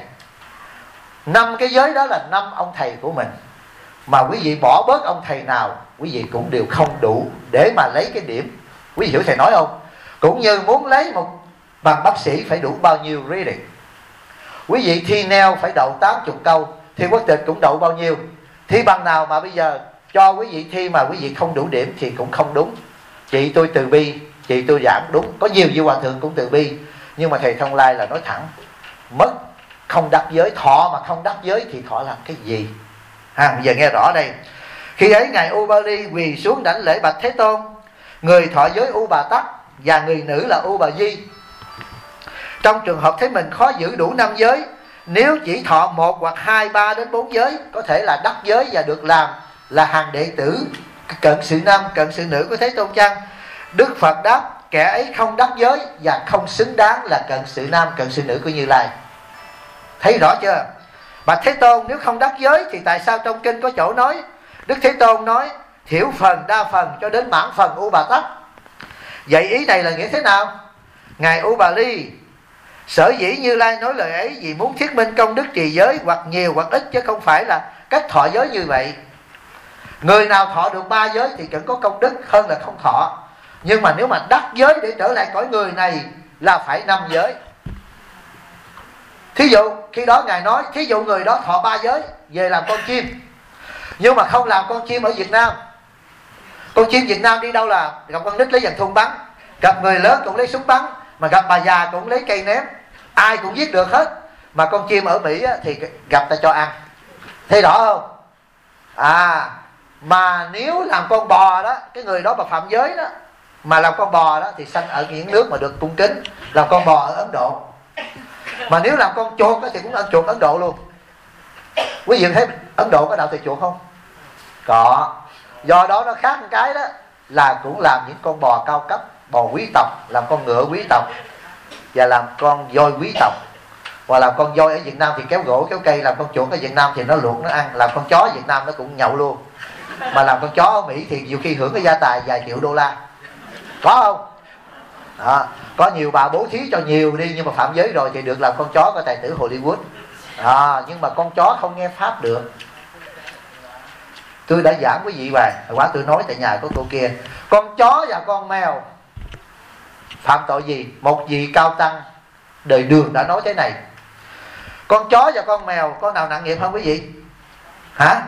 5 cái giới đó là 5 ông thầy của mình, mà quý vị bỏ bớt ông thầy nào quý vị cũng đều không đủ để mà lấy cái điểm. Quý vị hiểu thầy nói không? Cũng như muốn lấy một bằng bác sĩ phải đủ bao nhiêu reading. Quý vị thi neo phải đậu 80 câu, thi quốc tịch cũng đậu bao nhiêu. Thi bằng nào mà bây giờ cho quý vị thi mà quý vị không đủ điểm thì cũng không đúng. Chị tôi từ bi, chị tôi giảng đúng. Có nhiều vị hòa thượng cũng từ bi, nhưng mà thầy Thông Lai là nói thẳng, mất không đắc giới, thọ mà không đắc giới thì thọ làm cái gì? Bây giờ nghe rõ đây. Khi ấy ngài Ubali quỳ xuống đảnh lễ bạch Thế Tôn. Người thọ giới U Bà Tắc và người nữ là U Bà Di. Trong trường hợp thấy mình khó giữ đủ 5 giới, nếu chỉ thọ 1 hoặc 2, 3 đến 4 giới, có thể là đắc giới và được làm là hàng đệ tử cận sự nam, cận sự nữ của Thế Tôn chăng? Đức Phật đáp, kẻ ấy không đắc giới và không xứng đáng là cận sự nam, cận sự nữ của Như Lai. Thấy rõ chưa? Bạch Thế Tôn, nếu không đắc giới thì tại sao trong kinh có chỗ nói Đức Thế Tôn nói thiểu phần, đa phần cho đến mãn phần U Bà Tắc? Vậy ý này là nghĩa thế nào? Ngài U Bà Ly, sở dĩ Như Lai nói lời ấy vì muốn thuyết minh công đức trì giới hoặc nhiều hoặc ít, chứ không phải là cách thọ giới như vậy. Người nào thọ được 3 giới thì cần có công đức hơn là không thọ. Nhưng mà nếu mà đắc giới để trở lại cõi người này là phải 5 giới. Thí dụ khi đó Ngài nói, thí dụ người đó thọ 3 giới về làm con chim, nhưng mà không làm con chim ở Việt Nam. Con chim Việt Nam đi đâu là gặp con nít lấy dàn thun bắn, gặp người lớn cũng lấy súng bắn, mà gặp bà già cũng lấy cây ném, ai cũng giết được hết. Mà con chim ở Mỹ thì gặp ta cho ăn. Thấy rõ không? Mà nếu làm con bò đó, cái người đó mà phạm giới đó, mà làm con bò đó thì sanh ở những nước mà được cung kính. Làm con bò ở Ấn Độ. Mà nếu làm con chuột đó, thì cũng ăn chuột Ấn Độ luôn. Quý vị thấy Ấn Độ có đạo thờ chuột không? Có. Do đó nó khác một cái đó là cũng làm những con bò cao cấp, bò quý tộc, làm con ngựa quý tộc và làm con voi quý tộc. Hoặc làm con voi ở Việt Nam thì kéo gỗ kéo cây, làm con chuột ở Việt Nam thì nó luộc nó ăn, làm con chó ở Việt Nam nó cũng nhậu luôn. Mà làm con chó ở Mỹ thì nhiều khi hưởng cái gia tài vài triệu đô la. Có không? Đó. Có nhiều bà bố thí cho nhiều đi, nhưng mà phạm giới rồi thì được làm con chó có tài tử Hollywood. Nhưng mà con chó không nghe pháp được. Tôi đã giảng quý vị bài, hồi quá tôi nói tại nhà của cô kia, con chó và con mèo phạm tội gì? Một vị cao tăng đời Đường đã nói thế này: con chó và con mèo, con nào nặng nghiệp hơn quý vị? Hả?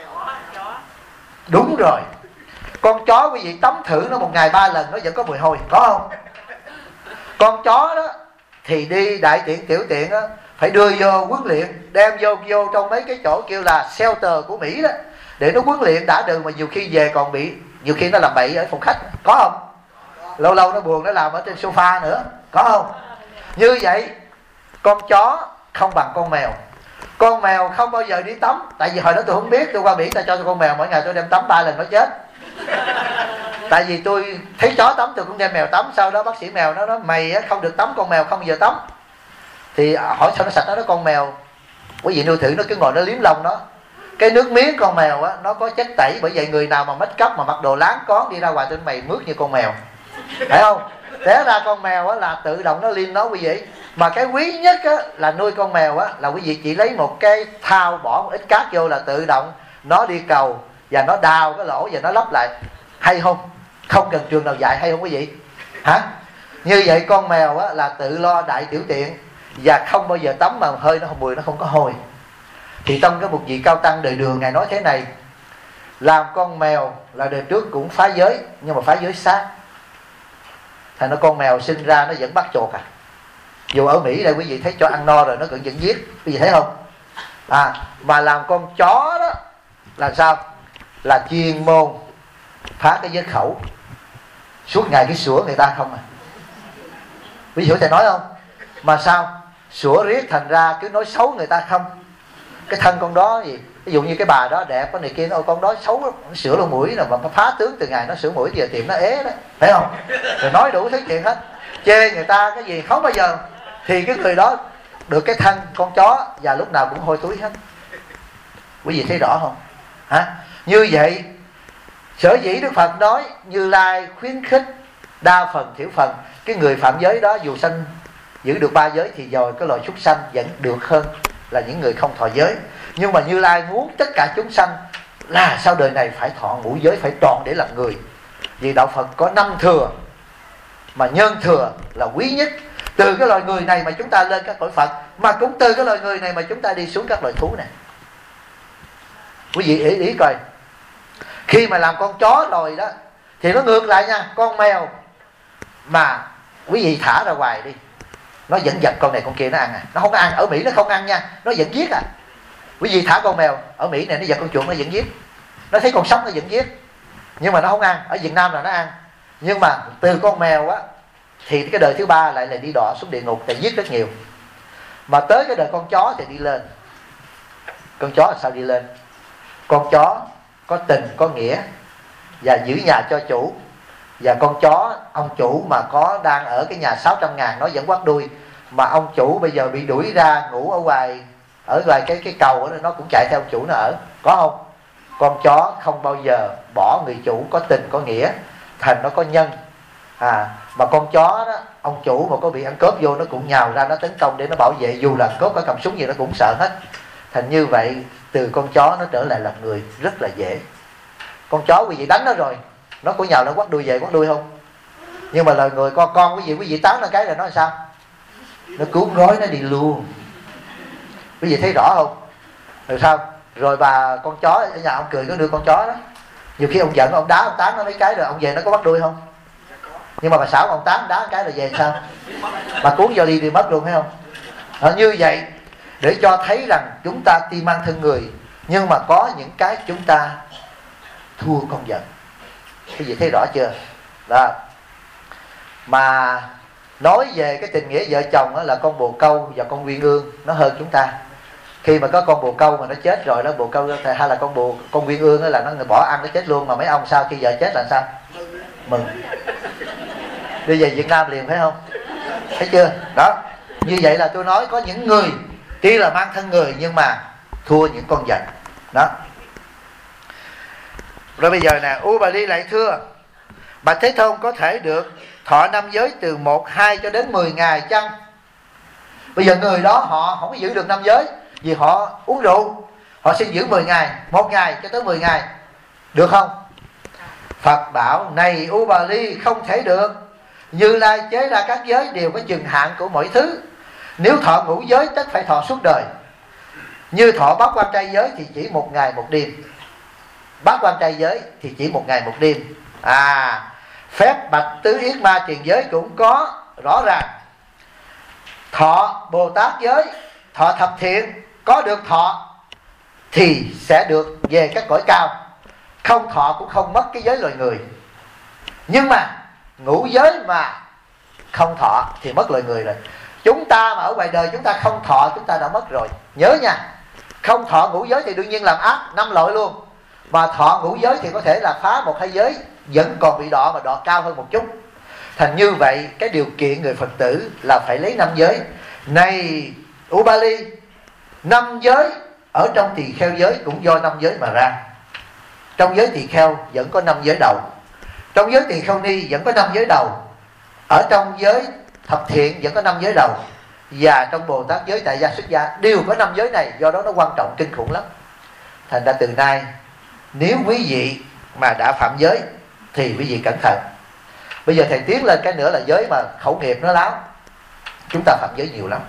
Đúng rồi. Con chó quý vị tắm thử nó 1 ngày 3 lần nó vẫn có mùi hôi, có không? Con chó đó thì đi đại tiện tiểu tiện đó, phải đưa vô huấn luyện, đem vô trong mấy cái chỗ kêu là shelter của Mỹ đó, để nó huấn luyện đã đường, mà nhiều khi về còn bị, nhiều khi nó làm bậy ở phòng khách, có không? Lâu lâu nó buồn nó làm ở trên sofa nữa, có không? Như vậy con chó không bằng con mèo. Con mèo không bao giờ đi tắm, tại vì hồi đó tôi không biết, tôi qua Mỹ ta cho con mèo mỗi ngày tôi đem tắm 3 lần nó chết. Tại vì tôi thấy chó tắm tôi cũng đem mèo tắm. Sau đó bác sĩ mèo nó nói mày không được tắm, con mèo không bao giờ tắm. Thì hỏi sao nó sạch, nó nói con mèo, quý vị nuôi thử nó cứ ngồi nó liếm lông nó, cái nước miếng con mèo á nó có chất tẩy, bởi vậy người nào mà make up mà mặc đồ láng cón đi ra ngoài trên mày mướt như con mèo, phải không? Thế ra con mèo á là tự động nó liêm nó quý vị. Mà cái quý nhất á là nuôi con mèo á là quý vị chỉ lấy một cái thau bỏ một ít cát vô là tự động nó đi cầu và nó đào cái lỗ và nó lấp lại. Hay không? Không cần trường nào dạy, hay không quý vị? Hả? Như vậy con mèo á là tự lo đại tiểu tiện và không bao giờ tắm mà hơi nó không, mùi nó không có hôi. Thì trong cái một vị cao tăng đời Đường ngài nói thế này: làm con mèo là đời trước cũng phá giới, nhưng mà phá giới sát. Thành nó con mèo sinh ra nó vẫn bắt chuột à. Dù ở Mỹ đây quý vị thấy cho ăn no rồi nó vẫn giết, quý vị thấy không? Mà làm con chó đó là sao? là chuyên môn phá cái giới khẩu, suốt ngày cái sủa người ta không à. Ví dụ thầy nói không? Mà sao? Sủa riết thành ra cứ nói xấu người ta không. Cái thân con đó gì, ví dụ như cái bà đó đẹp có này kia, nó con đó xấu lắm, nó sửa lỗ mũi là mà phá tướng từ ngày nó sửa mũi giờ tiệm nó ế đó, phải không? Rồi nói đủ thứ chuyện hết, chê người ta cái gì không bao giờ, thì cái người đó được cái thân con chó và lúc nào cũng hôi túi hết. Quý vị thấy rõ không? Hả? Như vậy sở dĩ Đức Phật nói Như Lai khuyến khích đa phần thiểu phần, cái người phạm giới đó dù sanh giữ được 3 giới thì rồi cái loài súc sanh vẫn được hơn là những người không thọ giới. Nhưng mà Như Lai muốn tất cả chúng sanh là sau đời này phải thọ ngũ giới, phải trọn để làm người. Vì đạo Phật có 5 thừa, mà nhân thừa là quý nhất. Từ cái loài người này mà chúng ta lên các cõi Phật, mà cũng từ cái loài người này mà chúng ta đi xuống các loài thú này. Quý vị ý coi, khi mà làm con chó rồi đó thì nó ngược lại nha. Con mèo mà quý vị thả ra ngoài đi, nó vẫn giật con này con kia nó ăn à. Nó không ăn, ở Mỹ nó không ăn nha, nó vẫn giết à. Quý vị thả con mèo ở Mỹ này, nó giật con chuột nó vẫn giết, nó thấy con sóc nó vẫn giết, nhưng mà nó không ăn. Ở Việt Nam là nó ăn. Nhưng mà từ con mèo á thì cái đời thứ 3 lại là đi đọa xuống địa ngục, tại giết rất nhiều. Mà tới cái đời con chó thì đi lên. Con chó là sao đi lên? Con chó có tình, có nghĩa và giữ nhà cho chủ. Và con chó, ông chủ mà có đang ở cái nhà 600.000 nó vẫn quắt đuôi, mà ông chủ bây giờ bị đuổi ra ngủ ở ngoài cái cầu đó, nó cũng chạy theo ông chủ nó ở, có không? Con chó không bao giờ bỏ người chủ có tình có nghĩa, thành nó có nhân. Mà con chó đó, ông chủ mà có bị ăn cướp vô nó cũng nhào ra nó tấn công để nó bảo vệ, dù là cướp có cầm súng gì nó cũng sợ hết. Thành như vậy từ con chó nó trở lại làm người rất là dễ. Con chó quý vị đánh nó rồi, nó có nhào nó quắt đuôi về quắt đuôi không? Nhưng mà lời người con quý vị tán nó cái là nó làm sao? Nó cuốn gói nó đi luôn. Quý vị thấy rõ không? Rồi sao? Rồi bà con chó ở nhà ông cười có đưa con chó đó. Nhiều khi ông giận ông đá ông tán nó mấy cái rồi ông về nó có bắt đuôi không? Nhưng mà bà xảo ông tán đá cái rồi về sao? Bà cuốn vô đi mất luôn, thấy không? Như vậy để cho thấy rằng chúng ta tuy mang thân người, nhưng mà có những cái chúng ta thua con vật. Quý vị thấy rõ chưa? Đó. Mà nói về cái tình nghĩa vợ chồng đó, là con bồ câu và con uyên ương nó hơn chúng ta. Khi mà có con bồ câu mà nó chết rồi đó, bồ câu hay là con uyên ương đó là nó bỏ ăn nó chết luôn. Mà mấy ông sao khi vợ chết là sao? Mừng. Đi về Việt Nam liền, phải không? Thấy chưa? Đó. Như vậy là tôi nói có những người tuy là mang thân người nhưng mà thua những con vật. Đó. Rồi bây giờ nè, Ubali lại thưa: Bạch Thế Tôn có thể được thọ 5 giới từ 1, 2 cho đến 10 ngày chăng? Bây giờ người đó họ không có giữ được 5 giới vì họ uống rượu, họ xin giữ 10 ngày, 1 ngày cho tới 10 ngày, được không? Phật bảo: Này Ubali, không thể được. Như Lai chế ra các giới đều có chừng hạn của mỗi thứ. Nếu thọ ngũ giới tất phải thọ suốt đời. Như thọ bát quan trai giới thì chỉ 1 ngày 1 đêm. Bát quan trai giới thì chỉ 1 ngày 1 đêm. Phép bạch tứ yết ma truyền giới cũng có rõ ràng. Thọ Bồ Tát giới, thọ thập thiện, có được thọ thì sẽ được về các cõi cao. Không thọ cũng không mất cái giới loài người. Nhưng mà ngũ giới mà không thọ thì mất loài người rồi. Chúng ta mà ở ngoài đời chúng ta không thọ, chúng ta đã mất rồi. Nhớ nha, không thọ ngũ giới thì đương nhiên làm ác 5 loại luôn. Mà thọ ngũ giới thì có thể là phá 1, 2 giới, vẫn còn bị đọa mà đọa cao hơn một chút. Thành như vậy cái điều kiện người Phật tử là phải lấy 5 giới. Này Ubali, 5 giới ở trong tỳ kheo giới cũng do 5 giới mà ra. Trong giới tỳ kheo vẫn có 5 giới đầu, trong giới tỳ kheo ni vẫn có 5 giới đầu, ở trong giới thập thiện vẫn có 5 giới đầu, và trong Bồ Tát giới tại gia xuất gia đều có 5 giới này. Do đó nó quan trọng kinh khủng lắm. Thành ra từ nay nếu quý vị mà đã phạm giới thì quý vị cẩn thận. Bây giờ thầy tiến lên cái nữa là giới mà khẩu nghiệp nó láo. Chúng ta phạm giới nhiều lắm.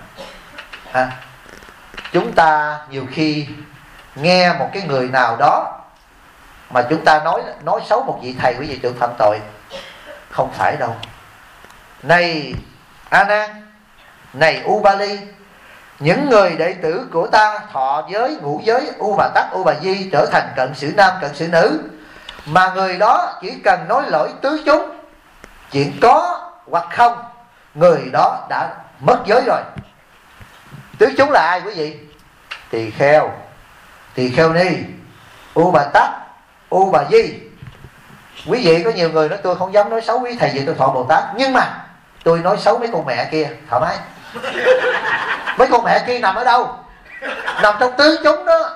Chúng ta nhiều khi nghe một cái người nào đó mà chúng ta nói xấu một vị thầy, quý vị tưởng phạm tội. Không phải đâu. Này A Nan, này Ubali, những người đệ tử của ta thọ giới, ngũ giới, U Bà Tắc, U Bà Di, trở thành cận sự nam, cận sự nữ, mà người đó chỉ cần nói lỗi tứ chúng, chuyện có hoặc không, người đó đã mất giới rồi. Tứ chúng là ai quý vị? Tỳ kheo, tỳ kheo ni, U Bà Tắc, U Bà Di. Quý vị có nhiều người nói tôi không dám nói xấu quý thầy vậy tôi thọ Bồ Tát, nhưng mà tôi nói xấu mấy con mẹ kia thoải mái. Mấy con mẹ kia nằm ở đâu? Nằm trong tứ chúng đó.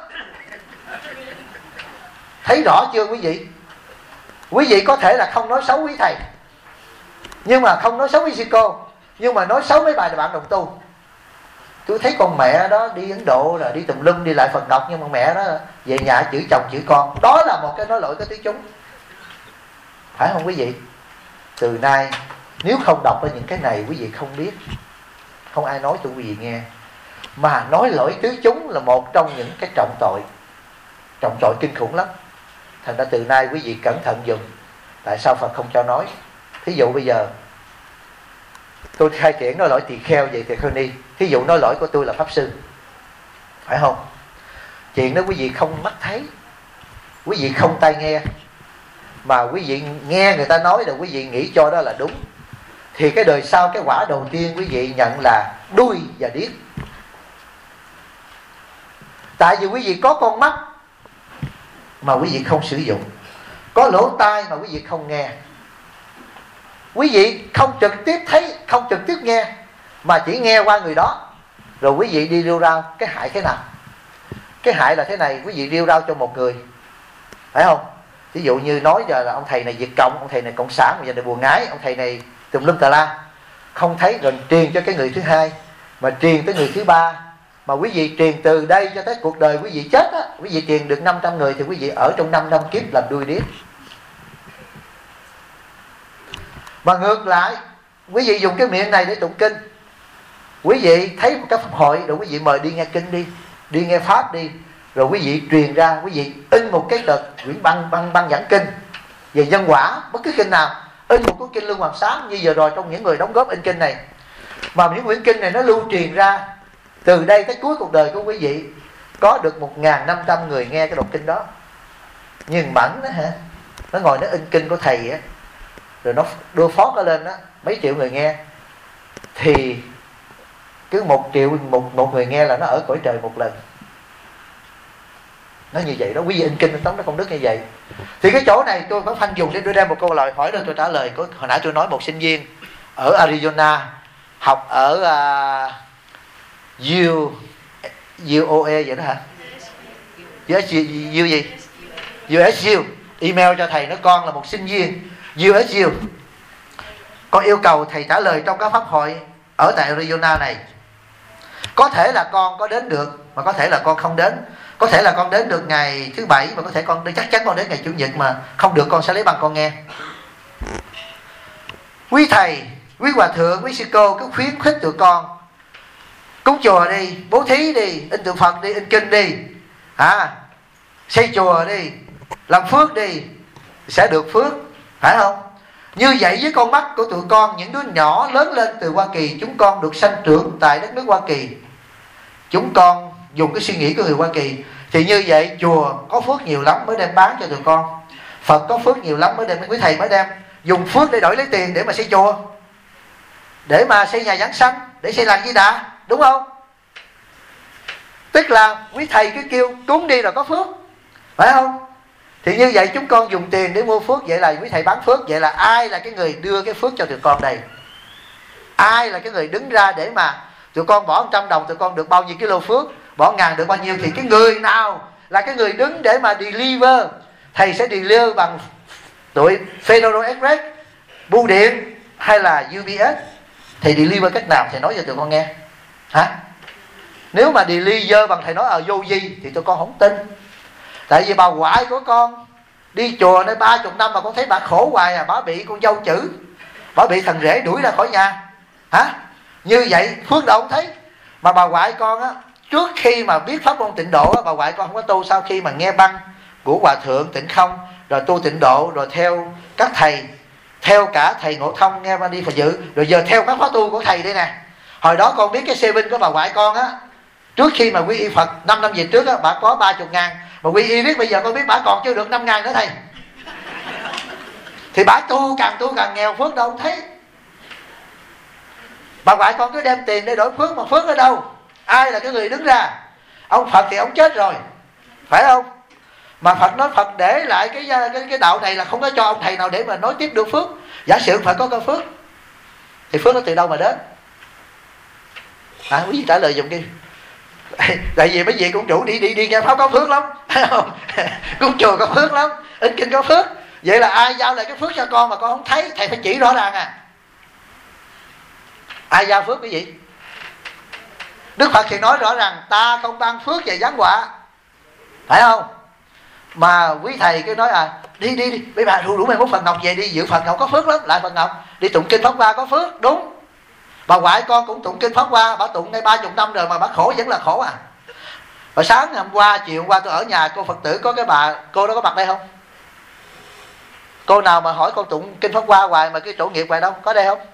Thấy rõ chưa quý vị? Quý vị có thể là không nói xấu quý thầy, nhưng mà không nói xấu quý sư cô, nhưng mà nói xấu mấy bà bạn đồng tu. Tôi thấy con mẹ đó đi Ấn Độ là đi tùm lum, đi lại Phật Ngọc, nhưng mà mẹ đó về nhà chửi chồng chửi con. Đó là một cái nói lỗi của tứ chúng, phải không quý vị? Từ nay nếu không đọc ở những cái này quý vị không biết, không ai nói cho quý vị nghe. Mà nói lỗi tứ chúng là một trong những cái trọng tội kinh khủng lắm. Thành ra từ nay quý vị cẩn thận dùng. Tại sao Phật không cho nói? Thí dụ bây giờ tôi khai triển nói lỗi tỳ kheo vậy thì kheo ni, thí dụ nói lỗi của tôi là pháp sư, phải không? Chuyện đó quý vị không mắt thấy, quý vị không tai nghe, mà quý vị nghe người ta nói rồi quý vị nghĩ cho đó là đúng, thì cái đời sau cái quả đầu tiên quý vị nhận là đuôi và điếc. Tại vì quý vị có con mắt mà quý vị không sử dụng, có lỗ tai mà quý vị không nghe, quý vị không trực tiếp thấy, không trực tiếp nghe, mà chỉ nghe qua người đó, rồi quý vị đi rêu rao. Cái hại thế nào? Cái hại là thế này, quý vị rêu rao cho một người, phải không? Ví dụ như nói giờ là ông thầy này Việt Cộng, ông thầy này Cộng sản, bây giờ này buồn ngái, ông thầy này tùm lum tà la, không thấy, rồi truyền cho cái người thứ hai, mà truyền tới người thứ ba, mà quý vị truyền từ đây cho tới cuộc đời quý vị chết á, quý vị truyền được 500 người thì quý vị ở trong 5 năm kiếp làm đuôi điếc. Mà ngược lại, quý vị dùng cái miệng này để tụng kinh, quý vị thấy một cái pháp hội rồi quý vị mời đi nghe kinh đi, đi nghe pháp đi, rồi quý vị truyền ra, quý vị in một cái tờ quyển băng giảng kinh về nhân quả, bất cứ kinh nào, in một cuốn kinh Lương Hoàng Sám như vừa rồi trong những người đóng góp in kinh này, mà những quyển kinh này nó lưu truyền ra từ đây tới cuối cuộc đời của quý vị, có được 1.500 người nghe cái đọc kinh đó. Nhưng Mẫn đó hả, nó ngồi nó in kinh của thầy á, rồi nó đưa phót nó lên đó, mấy triệu người nghe, thì cứ 1 triệu một người nghe là nó ở cõi trời một lần. Nó như vậy đó, quý vị in kinh tống nó công đức như vậy. Thì cái chỗ này tôi có phanh dùng để tôi đem một câu lời hỏi đó tôi trả lời. Hồi nãy tôi nói một sinh viên ở Arizona học ở UOE vậy đó hả? USU gì? USU. Email cho thầy nói con là một sinh viên USU, con yêu cầu thầy trả lời trong các pháp hội ở tại Arizona này. Có thể là con có đến được, mà có thể là con không đến. Có thể là con đến được ngày thứ Bảy, mà có thể con chắc chắn con đến ngày Chủ nhật, mà không được con sẽ lấy băng con nghe. Quý thầy, quý hòa thượng, quý sư cô cứ khuyến khích tụi con cúng chùa đi, bố thí đi, in tượng Phật đi, in kinh đi, xây chùa đi, làm phước đi, sẽ được phước, phải không? Như vậy với con mắt của tụi con, những đứa nhỏ lớn lên từ Hoa Kỳ, chúng con được sanh trưởng tại đất nước Hoa Kỳ, chúng con dùng cái suy nghĩ của người Hoa Kỳ, thì như vậy chùa có phước nhiều lắm mới đem bán cho tụi con, Phật có phước nhiều lắm mới đem, quý thầy mới đem dùng phước để đổi lấy tiền để mà xây chùa, để mà xây nhà giảng sanh, để xây làng Di Đà, đúng không? Tức là quý thầy cứ kêu cúng đi là có phước, phải không? Thì như vậy chúng con dùng tiền để mua phước, vậy là quý thầy bán phước. Vậy là ai là cái người đưa cái phước cho tụi con đây? Ai là cái người đứng ra để mà tụi con bỏ 100 đồng tụi con được bao nhiêu kilo phước, bỏ 1.000 được bao nhiêu? Thì cái người nào là cái người đứng để mà deliver? Thầy sẽ deliver bằng tụi Federal Express, bưu điện hay là UPS? Thầy deliver cách nào? Thầy nói cho tụi con nghe hả? Nếu mà deliver bằng thầy nói ở vô vi thì tụi con không tin. Tại vì bà ngoại của con đi chùa nơi 30 năm mà con thấy bà khổ hoài à. Bà bị con dâu chữ, bà bị thằng rể đuổi ra khỏi nhà hả? Như vậy phước đâu không thấy. Mà bà ngoại con á, trước khi mà biết pháp môn tịnh độ á, bà ngoại con không có tu. Sau khi mà nghe băng của Hòa Thượng Tịnh Không, rồi tu tịnh độ, rồi theo các thầy, theo cả thầy Ngộ Thông nghe băng đi Phật dự, rồi giờ theo các khóa tu của thầy đây nè. Hồi đó con biết cái xe binh của bà ngoại con á, Trước khi mà quy y Phật 5 năm về trước á, bà có 30.000, mà quy y riết bây giờ con biết bà còn chưa được 5.000 nữa thầy. Thì bà tu càng nghèo, phước đâu không thấy. Bà ngoại con cứ đem tiền để đổi phước, mà phước ở đâu? Ai là cái người đứng ra? Ông Phật thì ông chết rồi, phải không? Mà Phật nói Phật để lại cái đạo này là không có cho ông thầy nào để mà nói tiếp được phước. Giả sử phải có cơ phước thì phước nó từ đâu mà đến? Quý vị trả lời giùm đi. Tại vì mấy vị cũng chủ đi nghe pháp có phước lắm, thấy không? Cũng chùa có phước lắm, in kinh có phước. Vậy là ai giao lại cái phước cho con mà con không thấy? Thầy phải chỉ rõ ràng à. Ai giao phước quý vị? Đức Phật thì nói rõ ràng ta không ban phước về giáng họa, phải không? Mà quý thầy cứ nói đi mấy bà đủ 21 Phật Ngọc về đi dự Phật Ngọc có phước lắm, lại Phật Ngọc đi tụng kinh Pháp Hoa có phước. Đúng, bà ngoại con cũng tụng kinh Pháp Hoa, bà tụng ngay 30 năm rồi mà bà khổ vẫn là khổ à. Và sáng ngày hôm qua, chiều hôm qua tôi ở nhà cô Phật tử có cái bà, cô đó có mặt đây không? Cô nào mà hỏi con tụng kinh Pháp Hoa hoài mà cái tổ nghiệp hoài đâu, có đây không?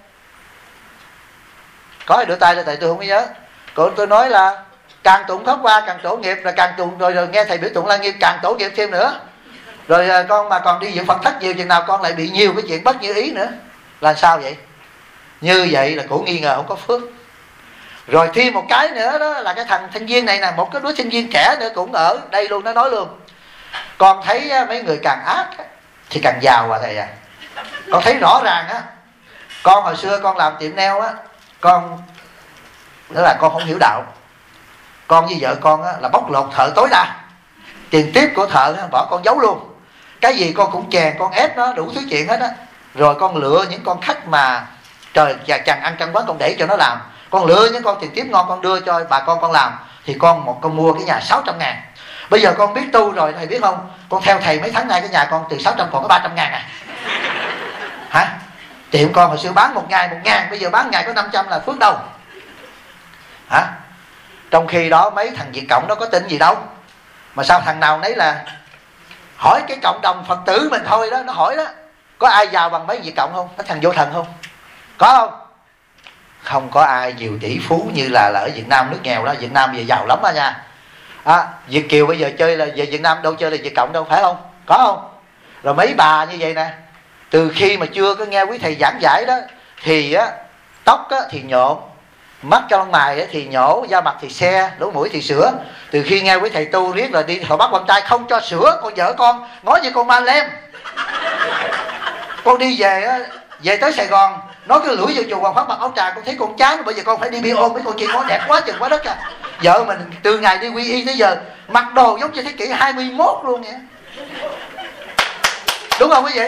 Có thì đưa tay lên, tại tôi không có nhớ. Tôi nói là càng tụng Pháp Hoa càng tổ nghiệp, rồi càng tụng rồi nghe thầy biểu tụng Lăng Nghiêm càng tổ nghiệp thêm nữa. Rồi con mà còn đi dự Phật thất nhiều chừng nào con lại bị nhiều cái chuyện bất như ý nữa. Là sao vậy? Như vậy là cổ nghi ngờ không có phước. Rồi thêm một cái nữa đó là cái thằng sinh viên này nè, một cái đứa sinh viên trẻ nữa cũng ở đây luôn, nó nói luôn: con thấy mấy người càng ác thì càng giàu à thầy à. Con thấy rõ ràng á. Con hồi xưa con làm tiệm nail á, con đó là con không hiểu đạo. Con với vợ con á, là bóc lột thợ tối đa. Tiền tiếp của thợ bỏ con giấu luôn. Cái gì con cũng chèn, con ép nó đủ thứ chuyện hết á. Rồi con lựa những con khách mà trời chẳng ăn căng quá, con để cho nó làm. Con lựa những con tiền tiếp ngon con đưa cho bà con làm. Thì con mua cái nhà 600.000. Bây giờ con biết tu rồi thầy biết không, con theo thầy mấy tháng nay cái nhà con từ 600 còn có 300.000 à. Hả? Tiệm con hồi xưa bán một ngày 1.000, bây giờ bán ngày có 500 là phước đâu. Hả? Trong khi đó mấy thằng Việt Cộng nó có tin gì đâu. Mà sao thằng nào nấy là hỏi cái cộng đồng Phật tử mình thôi đó, nó hỏi đó: có ai giàu bằng mấy Việt Cộng không? Có thằng vô thần không? Có không? Không có ai nhiều tỷ phú như là ở Việt Nam, nước nghèo đó. Việt Nam giờ giàu lắm đó nha. Việt kiều bây giờ chơi là về Việt Nam đâu chơi là Việt Cộng đâu, phải không? Có không? Rồi mấy bà như vậy nè, từ khi mà chưa có nghe quý thầy giảng giải đó thì á, tóc á, thì nhộn, mắt cho lông mày thì nhổ, da mặt thì xe, lỗ mũi thì sữa. Từ khi nghe quý thầy tu riết là đi họ bắt con trai không cho sữa, con vợ con nói với con ma lem. Con đi về á, về tới Sài Gòn nói cái lưỡi vô chùa Hoàng Pháp mặc áo trà, con thấy con chán, bây giờ con phải đi bi ôm mấy con kia nó đẹp quá chừng quá đất à. Vợ mình từ ngày đi quy y tới giờ mặc đồ giống như thế kỷ 21 luôn vậy. Đúng không quý vị?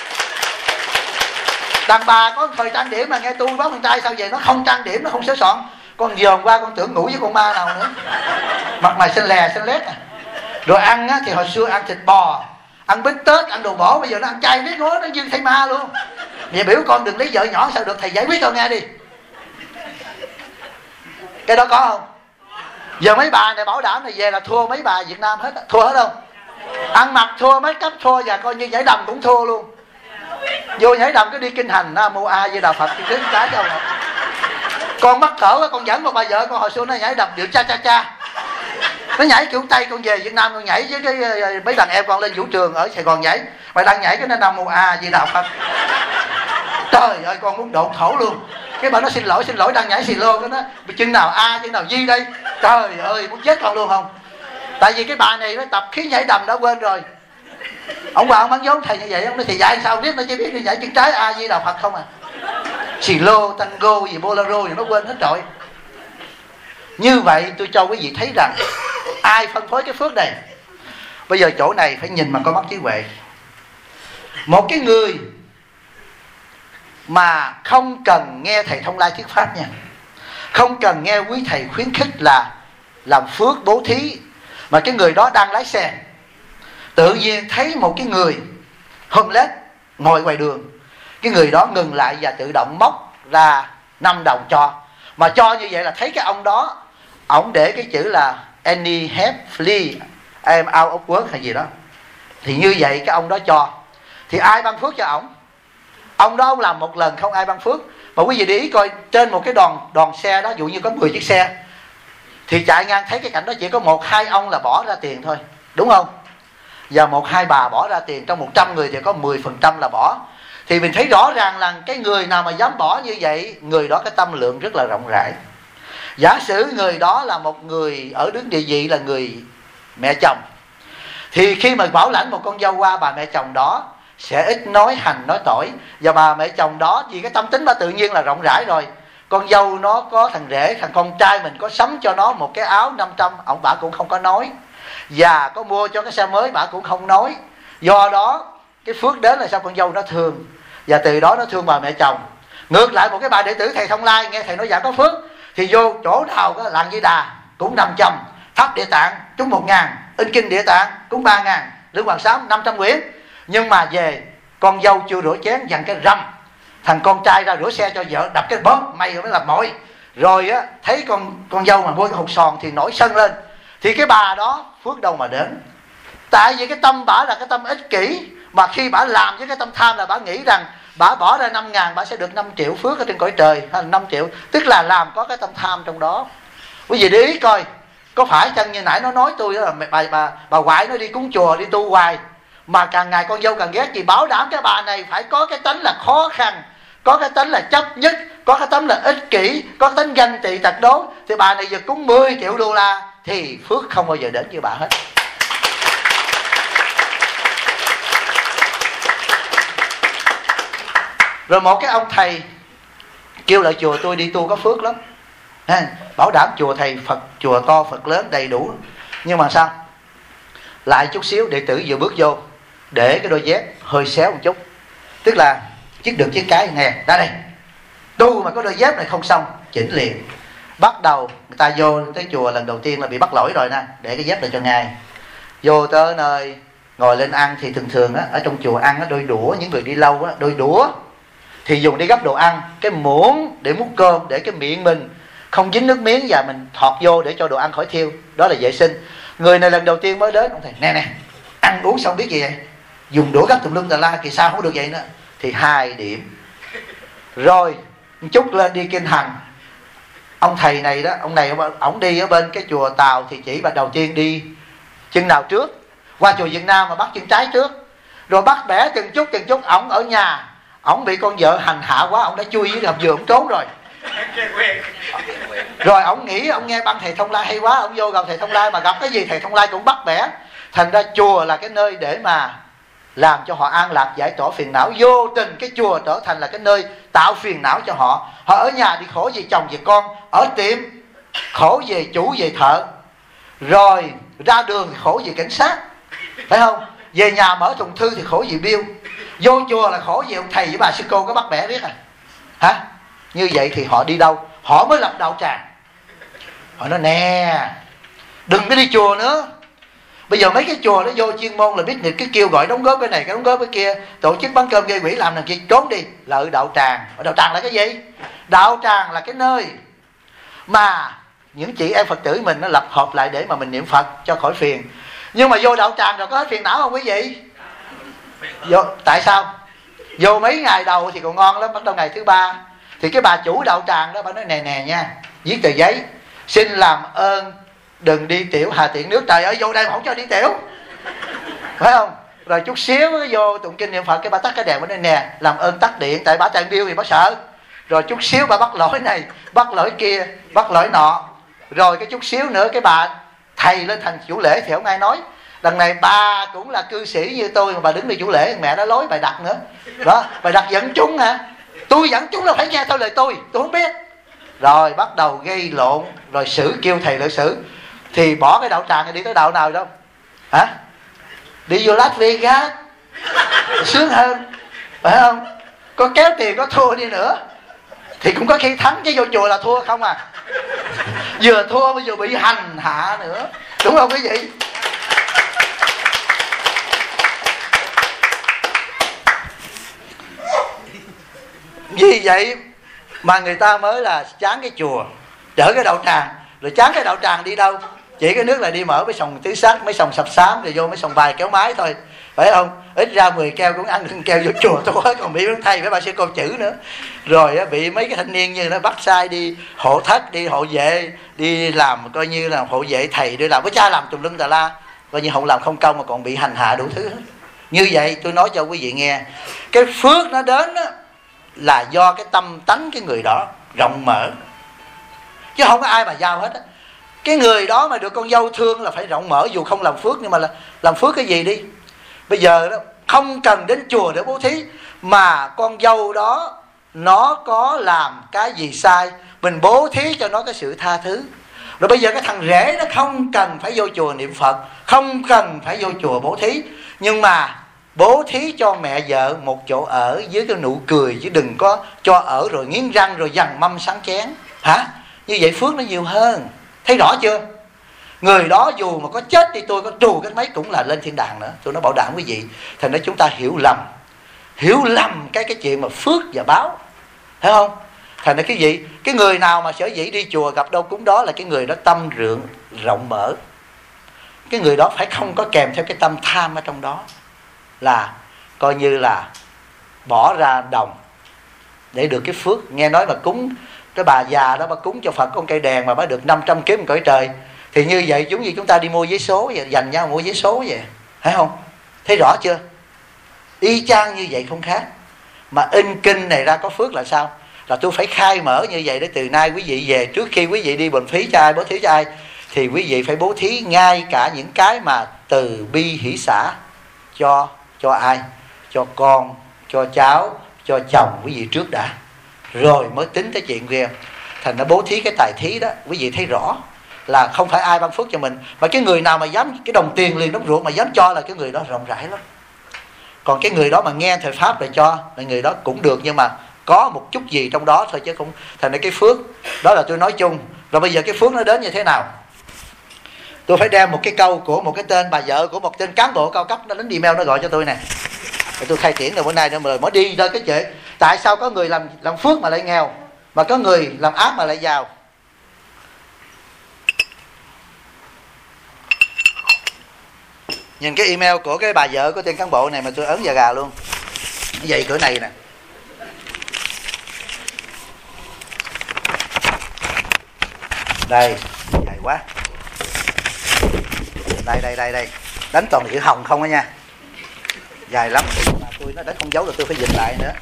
Đàn bà có thời trang điểm mà nghe tu báo con trai sao về nó không trang điểm, nó không sửa soạn. Con dòm qua con tưởng ngủ với con ma nào nữa. Mặt mày xinh lè xinh lét à. Rồi ăn á, thì hồi xưa ăn thịt bò, ăn bít tết, ăn đồ bổ, bây giờ nó ăn chay biết nói nó như thầy ma luôn. Vậy biểu con đừng lấy vợ nhỏ sao được, thầy giải quyết cho nghe đi. Cái đó có không? Giờ mấy bà này bảo đảm này về là thua mấy bà Việt Nam hết, thua hết không? Ăn mặc thua, make up thua, và coi như nhảy đầm cũng thua luôn. Vô nhảy đầm cứ đi kinh hành Nam Mô A Di Đà Phật thì đứng cái đâu. Con mắc cỡ, con dẫn một bà vợ con hồi xưa nó nhảy đầm điệu cha cha cha. Nó nhảy kiểu Tây, con về Việt Nam con nhảy với cái mấy đàn em con lên vũ trường ở Sài Gòn nhảy. Mà đang nhảy cái nó Nam Mô A Di Đà Phật. Trời ơi con muốn độn thổ luôn. Cái bà nó xin lỗi đang nhảy xì lô cái nó chân nào A chân nào Di đây. Trời ơi muốn chết con luôn không. Tại vì cái bà này nó tập khí nhảy đầm đã quên rồi. Ông bà ông bán vốn thầy như vậy, ông nói thì dạy sao biết, nó chỉ biết đi nhảy chân trái A Di Đà Phật không à. Xì lô, tango gì bolero gì nó quên hết rồi. Như vậy tôi cho quý vị thấy rằng ai phân phối cái phước này. Bây giờ chỗ này phải nhìn bằng con mắt trí huệ. Một cái người mà không cần nghe thầy thông lai thuyết pháp nha, không cần nghe quý thầy khuyến khích là làm phước bố thí, mà cái người đó đang lái xe, tự nhiên thấy một cái người homeless ngồi ngoài đường, cái người đó ngừng lại và tự động móc ra 5 đồng cho. Mà cho như vậy là thấy cái ông đó, ổng để cái chữ là any help flee I'm out of work hay gì đó. Thì như vậy cái ông đó cho, thì ai ban phước cho ổng? Ông đó ông làm một lần không ai ban phước. Mà quý vị để ý coi trên một cái đoàn xe đó, dụ như có 10 chiếc xe, Thì chạy ngang thấy cái cảnh đó chỉ có 1-2 ông là bỏ ra tiền thôi, đúng không? Và 1-2 bà bỏ ra tiền, trong 100 người thì có 10% là bỏ. Thì mình thấy rõ ràng là cái người nào mà dám bỏ như vậy, người đó cái tâm lượng rất là rộng rãi. Giả sử người đó là một người ở đứng địa vị là người mẹ chồng, thì khi mà bảo lãnh một con dâu qua, bà mẹ chồng đó sẽ ít nói hành nói tỏi. Và bà mẹ chồng đó vì cái tâm tính bà tự nhiên là rộng rãi rồi, con dâu nó có thằng rể, thằng con trai mình có sắm cho nó một cái áo 500, ông bà cũng không có nói. Và có mua cho cái xe mới, bà cũng không nói. Do đó cái phước đến là sao con dâu nó thương, và từ đó nó thương bà mẹ chồng. Ngược lại một cái bà đệ tử thầy Thông Lai nghe thầy nói giảng có phước, thì vô chỗ nào có làng Di Đà cũng 500, thắp Địa Tạng cúng 1.000, in kinh Địa Tạng cúng 3.000, Lương Hoàng Sám 500 quyển. Nhưng mà về con dâu chưa rửa chén dằn cái răm, thằng con trai ra rửa xe cho vợ đập cái bóp, mày mới làm mội. Rồi á thấy con dâu mà mua cái hột sòn thì nổi sân lên. Thì cái bà đó phước đâu mà đến. Tại vì cái tâm bả là cái tâm ích kỷ, mà khi bả làm với cái tâm tham là bả nghĩ rằng bả bỏ ra 5.000 bả sẽ được 5 triệu phước ở trên cõi trời, hay là 5 triệu, tức là làm có cái tâm tham trong đó. Quý vị để ý coi, có phải chăng như nãy nó nói tôi đó là bà ngoại nó đi cúng chùa đi tu hoài, mà càng ngày con dâu càng ghét, vì bảo đảm cái bà này phải có cái tánh là khó khăn, có cái tánh là chấp nhất, có cái tánh là ích kỷ, có cái tánh ganh tị tật đố. Thì bà này giờ cúng 10 triệu đô la thì phước không bao giờ đến với bà hết. Rồi một cái ông thầy kêu lại chùa tôi đi tu có phước lắm, bảo đảm chùa thầy Phật, chùa to Phật lớn đầy đủ. Nhưng mà sao lại chút xíu đệ tử vừa bước vô để cái đôi dép hơi xéo một chút, tức là chiếc được chiếc cái nè, ra đây tu mà có đôi dép này không xong, chỉnh liền. Bắt đầu người ta vô tới chùa lần đầu tiên là bị bắt lỗi rồi nè, để cái dép lại cho ngài. Vô tới nơi ngồi lên ăn thì thường thường á, ở trong chùa ăn á, đôi đũa, những người đi lâu á, đôi đũa thì dùng để gắp đồ ăn, cái muỗng để múc cơm, để cái miệng mình không dính nước miếng và mình thọt vô để cho đồ ăn khỏi thiêu, đó là vệ sinh. Người này lần đầu tiên mới đến, ông thầy nè ăn uống xong biết gì vậy, dùng đũa gắp tùm lum tà la, kỳ sao không được vậy nữa. Thì 2 điểm. Rồi chút lên đi kinh hành, ông thầy này đó, ông này ổng đi ở bên cái chùa Tàu thì chỉ bà đầu tiên đi chân nào trước, qua chùa Việt Nam mà bắt chân trái trước, rồi bắt bẻ từng chút. Ổng ở nhà, ổng bị con vợ hành hạ quá, ổng đã chui dưới gầm giường ổng trốn rồi. Rồi ổng nghĩ, ổng nghe băng thầy Thông Lai hay quá, ổng vô gặp thầy Thông Lai, mà gặp cái gì thầy Thông Lai cũng bắt bẻ. Thành ra chùa là cái nơi để mà làm cho họ an lạc, giải tỏa phiền não. Vô tình cái chùa trở thành là cái nơi tạo phiền não cho họ. Họ ở nhà thì khổ về chồng về con, ở tiệm khổ về chủ về thợ, rồi ra đường thì khổ về cảnh sát, phải không? Về nhà mở thùng thư thì khổ về bill, vô chùa là khổ về ông thầy với bà sư cô có bắt bẻ biết à? Hả? Như vậy thì họ đi đâu? Họ mới lập đạo tràng. Họ nói nè, đừng có đi chùa nữa. Bây giờ mấy cái chùa nó vô chuyên môn là biết cái kêu gọi đóng góp cái này, cái đóng góp cái kia, tổ chức bánh cơm gây quỹ làm này kia, trốn đi. Là ở đạo tràng. Ở đạo tràng là cái gì? Đạo tràng là cái nơi mà những chị em Phật tử mình nó lập hợp lại để mà mình niệm Phật cho khỏi phiền. Nhưng mà vô đạo tràng rồi có hết phiền não không quý vị? Vô, tại sao? Vô mấy ngày đầu thì còn ngon lắm, bắt đầu ngày thứ 3 thì cái bà chủ đạo tràng đó bà nói nè nha, viết tờ giấy xin làm ơn đừng đi tiểu hà tiện nước. Trời ơi, vô đây mà không cho đi tiểu, phải không? Rồi chút xíu vô tụng kinh niệm Phật, cái bà tắt cái đèn, bà nói nè làm ơn tắt điện, tại bà tràn điêu thì bà sợ. Rồi chút xíu bà bắt lỗi này, bắt lỗi kia, bắt lỗi nọ. Rồi cái chút xíu nữa cái bà thầy lên thành chủ lễ thì không ai nói. Đằng này bà cũng là cư sĩ như tôi mà bà đứng đi chủ lễ, mẹ nó lối bài đặt nữa. Đó, bài đặt dẫn chúng hả? Tôi dẫn chúng là phải nghe theo lời tôi không biết. Rồi bắt đầu gây lộn, rồi xử, kêu thầy lại xử. Thì bỏ cái đạo tràng này đi tới đạo nào đâu? Hả? Đi vô Las Vegas sướng hơn, phải không? Có kéo tiền có thua đi nữa thì cũng có khi thắng, chứ vô chùa là thua không à. Vừa thua bây giờ bị hành hạ nữa, đúng không quý vị? Vì vậy mà người ta mới là chán cái chùa, trở cái đạo tràng. Rồi chán cái đạo tràng đi đâu? Chỉ cái nước là đi mở mấy sòng tứ sắc, mấy sòng sập xám, rồi vô mấy sòng bài kéo máy thôi. phải không? Ít ra 10 keo cũng ăn keo vô chùa tôi hết, còn bị thầy với bà sư cô chữ nữa. Rồi bị mấy cái thanh niên như nó bắt sai đi hộ thất, đi hộ vệ, đi làm coi như là hộ vệ thầy, đi làm với cha, làm tùm lum tà la, coi như không làm không công mà còn bị hành hạ đủ thứ hết. Như vậy tôi nói cho quý vị nghe, cái phước nó đến đó là do cái tâm tánh cái người đó rộng mở, chứ không có ai mà giao hết á. Cái người đó mà được con dâu thương là phải rộng mở, dù không làm phước, nhưng mà làm phước cái gì đi. Bây giờ đó không cần đến chùa để bố thí, mà con dâu đó nó có làm cái gì sai, mình bố thí cho nó cái sự tha thứ. Rồi bây giờ cái thằng rể nó không cần phải vô chùa niệm Phật, không cần phải vô chùa bố thí, nhưng mà bố thí cho mẹ vợ một chỗ ở với cái nụ cười, chứ đừng có cho ở rồi nghiến răng rồi dằn mâm sáng chén. Hả? Như vậy phước nó nhiều hơn. Thấy rõ chưa? Người đó dù mà có chết đi, tôi có trù cái mấy cũng là lên thiên đàng nữa. Tôi nói bảo đảm quý vị. Thành ra chúng ta hiểu lầm cái chuyện mà phước và báo, thấy không? Thành ra cái gì, cái người nào mà sở dĩ đi chùa gặp đâu cúng đó là cái người đó tâm rộng rộng mở. Cái người đó phải không có kèm theo cái tâm tham ở trong đó, là coi như là bỏ ra đồng để được cái phước. Nghe nói mà cúng cái bà già đó, bà cúng cho Phật con cây đèn mà bà được 500 kiếm cõi trời, thì như vậy giống như chúng ta đi mua giấy số vậy, dành nhau mua giấy số vậy, thấy không? Thấy rõ chưa? Y chang như vậy không khác. Mà in kinh này ra có phước là sao? Là tôi phải khai mở như vậy để từ nay quý vị về, trước khi quý vị đi bệnh phí cho ai, bố thí cho ai, thì quý vị phải bố thí ngay cả những cái mà từ bi hỷ xả cho ai? Cho con, cho cháu, cho chồng quý vị trước đã, rồi mới tính tới chuyện kia. Thành nó bố thí cái tài thí đó, quý vị thấy rõ là không phải ai ban phước cho mình, mà cái người nào mà dám cái đồng tiền liền đóng ruột mà dám cho là cái người đó rộng rãi lắm. Còn cái người đó mà nghe thời pháp là cho, là người đó cũng được, nhưng mà có một chút gì trong đó thôi, chứ không. Thành ra cái phước đó là tôi nói chung. Rồi bây giờ cái phước nó đến như thế nào? Tôi phải đem một cái câu của một cái tên bà vợ của một tên cán bộ cao cấp, nó đến email nó gọi cho tôi nè. Rồi tôi khai triển rồi bữa nay nữa mới đi ra cái chuyện tại sao có người làm phước mà lại nghèo, mà có người làm ác mà lại giàu. Nhìn cái email của cái bà vợ của tên cán bộ này mà tôi ấn da gà luôn. Vậy cỡ này nè. Đây, dài quá. Đây. Đánh toàn chữ hồng không á nha. Dài lắm. Mà tôi nó đánh không dấu rồi tôi phải dịch lại nữa.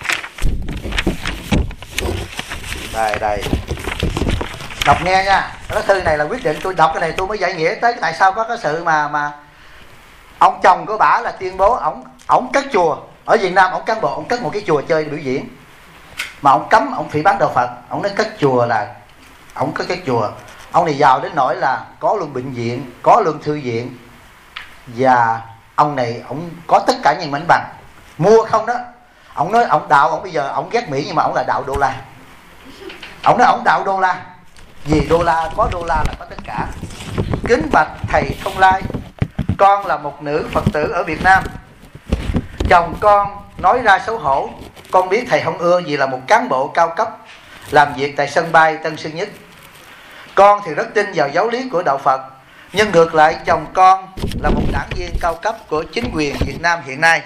Đây. Đọc nghe nha. Cái thư này là quyết định tôi đọc cái này tôi mới giải nghĩa tới tại sao có cái sự mà ông chồng của bả là tuyên bố ổng cất chùa. Ở Việt Nam ổng cán bộ, ổng cất một cái chùa chơi biểu diễn. Mà ổng cấm ổng phỉ báng đạo Phật. Ổng nói cất chùa là ổng có cái chùa. Ông này giàu đến nỗi là có luôn bệnh viện, có luôn thư viện, và ông này ổng có tất cả những mảnh bằng mua không đó. Ổng nói ổng đạo, ổng bây giờ ổng ghét Mỹ nhưng mà ổng là đạo đô la. Ổng nói ổng đạo đô la, vì đô la là có tất cả. Kính bạch thầy Thông Lai, con là một nữ Phật tử ở Việt Nam. Chồng con nói ra xấu hổ, con biết thầy không ưa vì là một cán bộ cao cấp làm việc tại sân bay Tân Sơn Nhất. Con thì rất tin vào giáo lý của đạo Phật, nhưng ngược lại chồng con là một đảng viên cao cấp của chính quyền Việt Nam hiện nay.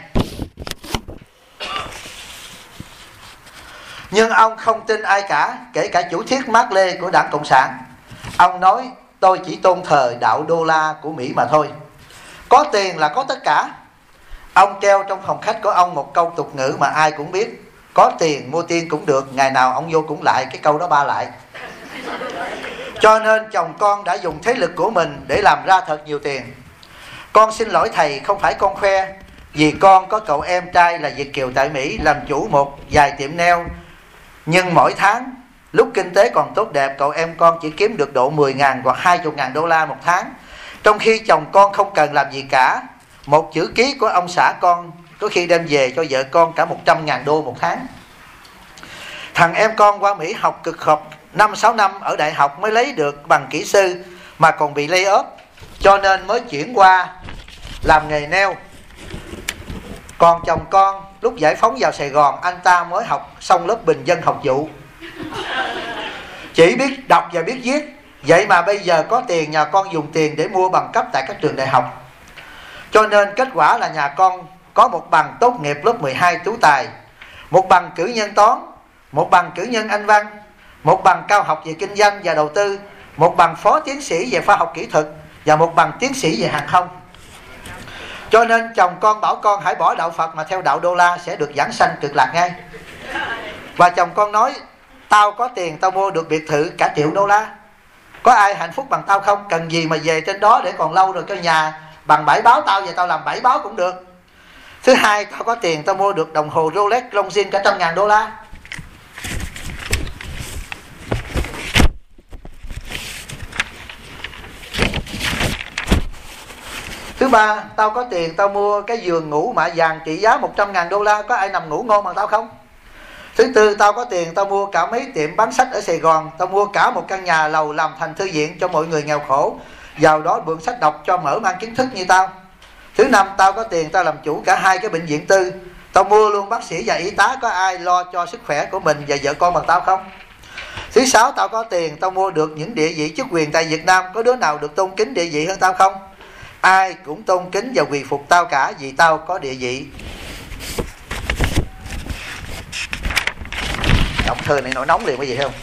Nhưng ông không tin ai cả, kể cả chủ thiết Mác Lê của Đảng Cộng sản. Ông nói tôi chỉ tôn thờ đạo đô la của Mỹ mà thôi. Có tiền là có tất cả. Ông treo trong phòng khách của ông một câu tục ngữ mà ai cũng biết: có tiền mua tiên cũng được. Ngày nào ông vô cũng lại cái câu đó ba lại. Cho nên chồng con đã dùng thế lực của mình để làm ra thật nhiều tiền. Con xin lỗi thầy, không phải con khoe, vì con có cậu em trai là Việt kiều tại Mỹ, làm chủ một vài tiệm nail. Nhưng mỗi tháng lúc kinh tế còn tốt đẹp, cậu em con chỉ kiếm được độ 10.000 hoặc 20.000 đô la một tháng, trong khi chồng con không cần làm gì cả. Một chữ ký của ông xã con có khi đem về cho vợ con cả 100.000 đô một tháng. Thằng em con qua Mỹ học cực học 5-6 năm ở đại học mới lấy được bằng kỹ sư, mà còn bị lay off, cho nên mới chuyển qua làm nghề nail. Còn chồng con lúc giải phóng vào Sài Gòn, anh ta mới học xong lớp bình dân học vụ, chỉ biết đọc và biết viết. Vậy mà bây giờ có tiền, nhà con dùng tiền để mua bằng cấp tại các trường đại học. Cho nên kết quả là nhà con có một bằng tốt nghiệp lớp 12 tú tài, một bằng cử nhân toán, một bằng cử nhân Anh văn, một bằng cao học về kinh doanh và đầu tư, một bằng phó tiến sĩ về khoa học kỹ thuật và một bằng tiến sĩ về hàng không. Cho nên chồng con bảo con hãy bỏ đạo Phật mà theo đạo đô la sẽ được giảng sanh cực lạc ngay. Và chồng con nói tao có tiền tao mua được biệt thự cả $1 triệu. Có ai hạnh phúc bằng tao không? Cần gì mà về trên đó để còn lâu rồi cái nhà bằng 7 báo tao về tao làm 7 báo cũng được. Thứ hai, tao có tiền tao mua được đồng hồ Rolex Longines cả $100.000. Thứ ba, tao có tiền tao mua cái giường ngủ mạ vàng trị giá $100.000. Có ai nằm ngủ ngon bằng tao không? Thứ tư, tao có tiền tao mua cả mấy tiệm bán sách ở Sài Gòn, tao mua cả một căn nhà lầu làm thành thư viện cho mọi người nghèo khổ, vào đó mượn sách đọc cho mở mang kiến thức như tao. Thứ năm, tao có tiền tao làm chủ cả 2 cái bệnh viện tư, tao mua luôn bác sĩ và y tá. Có ai lo cho sức khỏe của mình và vợ con bằng tao không? Thứ sáu, tao có tiền tao mua được những địa vị chức quyền tại Việt Nam. Có đứa nào được tôn kính địa vị hơn tao không? Ai cũng tôn kính và quỳ phục tao cả vì tao có địa vị. Đọc thơ này nổi nóng liền cái gì không?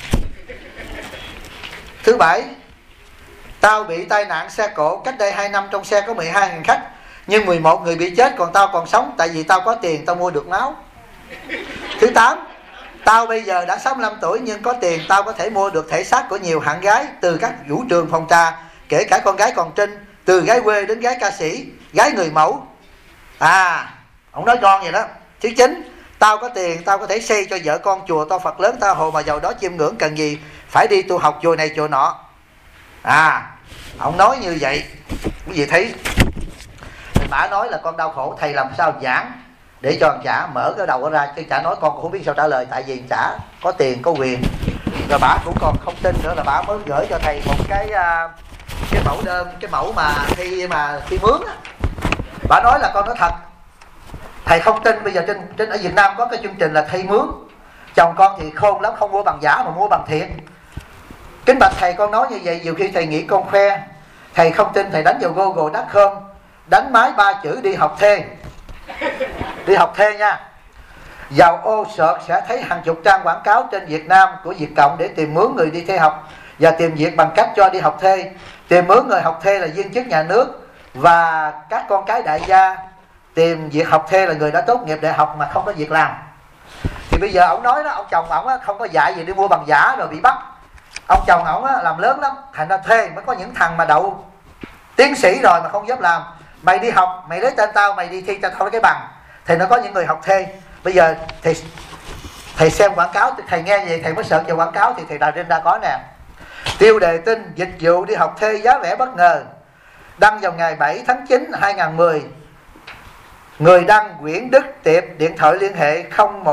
Thứ bảy, tao bị tai nạn xe cộ cách đây 2 năm, trong xe có 12 hành khách nhưng 11 người bị chết còn tao còn sống, tại vì tao có tiền tao mua được máu. Thứ 8, tao bây giờ đã 65 tuổi nhưng có tiền tao có thể mua được thể xác của nhiều hạng gái từ các vũ trường phòng trà, kể cả con gái còn trinh, từ gái quê đến gái ca sĩ, gái người mẫu. Ông nói con vậy đó. Thứ 9, tao có tiền tao có thể xây cho vợ con chùa to Phật lớn tha hồ mà giàu đó chiêm ngưỡng, cần gì phải đi tu học chùa này chùa nọ. Ông nói như vậy. Quý vị thấy Mã nói là con đau khổ, thầy làm sao giảng để cho thằng chả mở cái đầu ra, chứ chả nói con cũng không biết sao trả lời, tại vì chả có tiền có quyền. Rồi bà cũng còn không tin nữa là bà mới gửi cho thầy một cái mẫu đơn, cái mẫu mà thi mướn á. Bà nói là con nói thật, thầy không tin. Bây giờ trên ở Việt Nam có cái chương trình là thi mướn. Chồng con thì khôn lắm, không mua bằng giả mà mua bằng thiệt. Kính bạch thầy, con nói như vậy nhiều khi thầy nghĩ con khoe. Thầy không tin thầy đánh vào Google.com, đánh máy 3 chữ đi học thê. Đi học thê nha. Vào ô search sẽ thấy hàng chục trang quảng cáo trên Việt Nam của Việt Cộng để tìm mướn người đi thê học và tìm việc bằng cách cho đi học thê. Tìm mướn người học thê là viên chức nhà nước và các con cái đại gia. Tìm việc học thê là người đã tốt nghiệp đại học mà không có việc làm. Thì bây giờ ông nói đó, ông chồng ông không có dạy gì đi mua bằng giả rồi bị bắt. Ông chồng ông làm lớn lắm, thành ra thuê mới có những thằng mà đậu tiến sĩ rồi mà không dám làm. Mày đi học, mày lấy tên tao, mày đi thi cho tao cái bằng. Thì nó có những người học thê. Bây giờ thầy xem quảng cáo, thầy nghe gì thầy mới search vào quảng cáo thì thầy đào trên ra có nè. Tiêu đề tin dịch vụ đi học thê giá rẻ bất ngờ, đăng vào ngày 7 tháng 9 2010. Người đăng Nguyễn Đức Tiệp, điện thoại liên hệ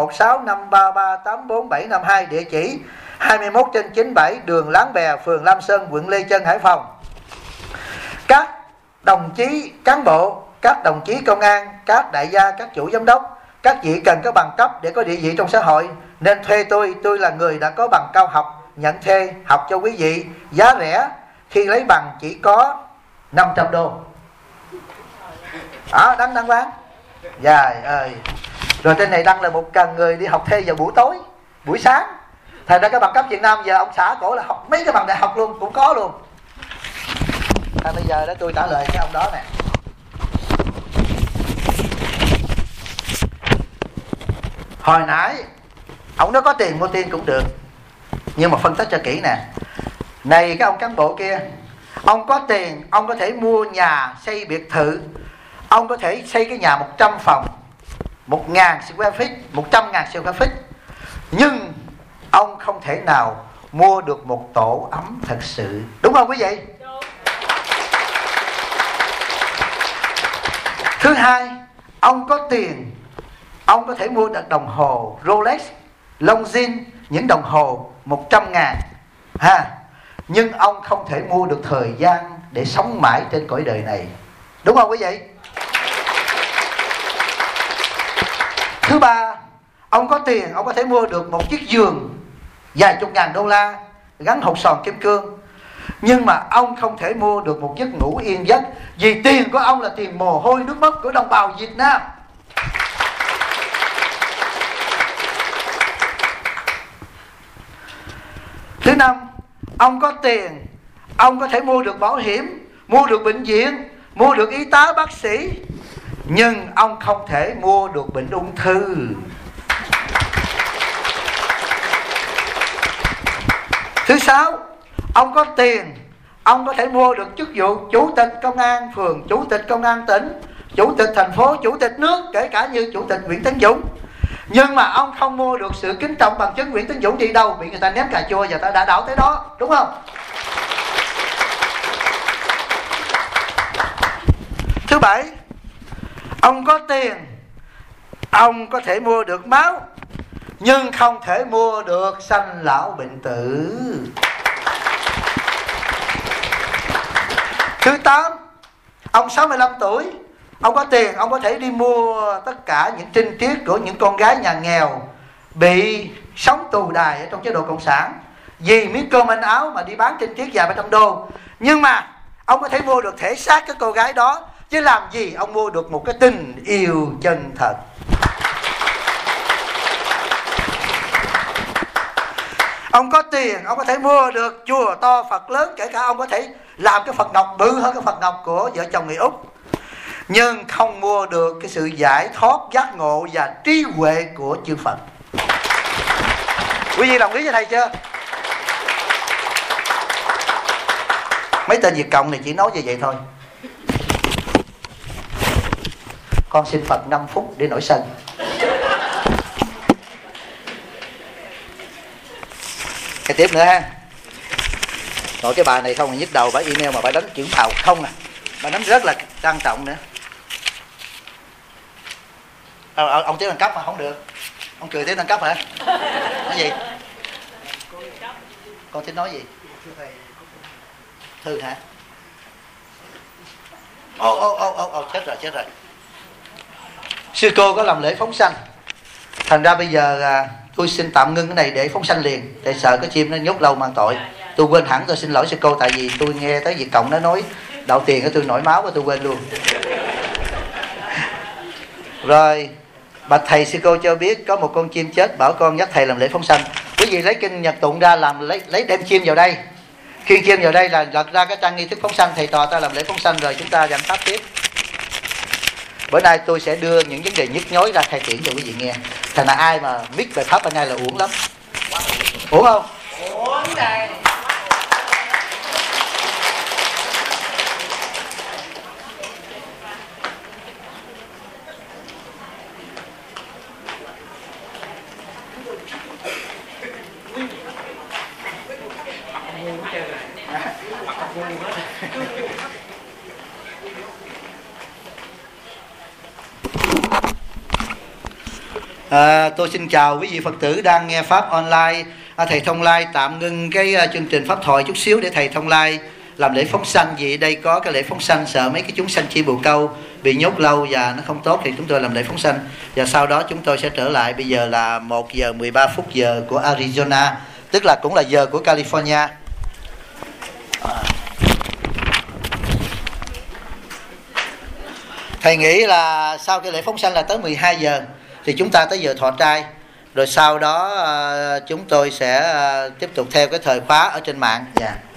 0165338472, địa chỉ 21/97 đường Láng Bè, phường Lam Sơn, quận Lê Chân, Hải Phòng. Các đồng chí cán bộ, các đồng chí công an, các đại gia, các chủ giám đốc, các vị cần có bằng cấp để có địa vị trong xã hội nên thuê tôi là người đã có bằng cao học, nhận thuê học cho quý vị, giá rẻ, khi lấy bằng chỉ có $500. Đăng bán. Trời ơi. Rồi trên này đăng là một cần người đi học thuê vào buổi tối, buổi sáng. Thành ra cái bằng cấp Việt Nam giờ ông xã cổ là học mấy cái bằng đại học luôn, cũng có luôn. Bây giờ đó tôi trả lời cái ông đó nè. Hồi nãy ông nói có tiền mua tiền cũng được, nhưng mà phân tích cho kỹ nè. Này cái ông cán bộ kia, ông có tiền ông có thể mua nhà, xây biệt thự, ông có thể xây cái nhà 100 phòng, 1.000 square feet, 100.000 square feet, nhưng ông không thể nào mua được một tổ ấm thật sự. Đúng không quý vị? Thứ hai, ông có tiền, ông có thể mua được đồng hồ Rolex, Longines, những đồng hồ 100.000 nhưng ông không thể mua được thời gian để sống mãi trên cõi đời này. Đúng không quý vị? Thứ ba, ông có tiền, ông có thể mua được một chiếc giường vài chục $1,000 gắn hột sòn kim cương, Nhưng mà ông không thể mua được một giấc ngủ yên giấc, vì tiền của ông là tiền mồ hôi nước mắt của đồng bào Việt Nam. Thứ năm, ông có tiền, ông có thể mua được bảo hiểm, mua được bệnh viện, mua được y tá bác sĩ, nhưng ông không thể mua được bệnh ung thư. Thứ sáu, ông có tiền, ông có thể mua được chức vụ chủ tịch công an phường, chủ tịch công an tỉnh, chủ tịch thành phố, chủ tịch nước, kể cả như chủ tịch Nguyễn Tấn Dũng. Nhưng mà ông không mua được sự kính trọng bằng chứng Nguyễn Tấn Dũng đi đâu, bị người ta ném cà chua và ta đã đảo tới đó, đúng không? Thứ bảy, ông có tiền, ông có thể mua được máu, nhưng không thể mua được sanh lão bệnh tử. Thứ 8, ông 65 tuổi, ông có tiền, ông có thể đi mua tất cả những trinh tiết của những con gái nhà nghèo bị sống tù đài ở trong chế độ cộng sản, vì miếng cơm manh áo mà đi bán trinh tiết vài 300 đô. Nhưng mà ông có thể mua được thể xác cái cô gái đó, chứ làm gì ông mua được một cái tình yêu chân thật. Ông có tiền, ông có thể mua được chùa to Phật lớn, kể cả ông có thể làm cái Phật ngọc bự hơn cái Phật ngọc của vợ chồng người Úc, nhưng không mua được cái sự giải thoát, giác ngộ và trí huệ của chư Phật. Quý vị đồng ý với thầy chưa? Mấy tên Việt Cộng này chỉ nói như vậy thôi. Con xin Phật 5 phút để nổi sân. Cái tiếp nữa ha. Rồi cái bà này không là nhức đầu, bà email mà bà đánh chữ phào không à. Bà đánh rất là trang trọng nữa. Ông tiếng đẳng cấp mà không được. Ông cười tiếng đẳng cấp hả? Nói gì? Con tính nói gì? Thư hả? Chết rồi. Sư cô có làm lễ phóng sanh, thành ra bây giờ tôi xin tạm ngưng cái này để phóng sanh liền, để sợ cái chim nó nhốt lâu mang tội. Tôi quên hẳn, tôi xin lỗi sư cô, tại vì tôi nghe tới Việt Cộng nó nói đạo tiền của tôi nổi máu của tôi quên luôn. Rồi bạch thầy, sư cô cho biết có một con chim chết, bảo con nhắc thầy làm lễ phóng sanh. Quý vị lấy kinh Nhật Tụng ra, làm lấy đem chim vào đây, khi chim vào đây là lật ra cái trang nghi thức phóng sanh, thầy tòa ta làm lễ phóng sanh, rồi chúng ta giảng pháp tiếp. Bữa nay tôi sẽ đưa những vấn đề nhức nhối ra khai triển cho quý vị nghe. Thành là ai mà biết về pháp bên này là uổng lắm. Uổng không? Uổng đây. Tôi xin chào quý vị Phật tử đang nghe pháp online. Thầy Thông Lai tạm ngưng cái chương trình pháp thoại chút xíu để thầy Thông Lai làm lễ phóng sanh. Vì đây có cái lễ phóng sanh, sợ mấy cái chúng sanh chi bồ câu bị nhốt lâu và nó không tốt, thì chúng tôi làm lễ phóng sanh. Và sau đó chúng tôi sẽ trở lại. Bây giờ là 1 giờ 13 phút giờ của Arizona, tức là cũng là giờ của California. Thầy nghĩ là sau cái lễ phóng sanh là tới 12 giờ thì chúng ta tới giờ thọ trai. Rồi sau đó chúng tôi sẽ tiếp tục theo cái thời khóa ở trên mạng. Dạ.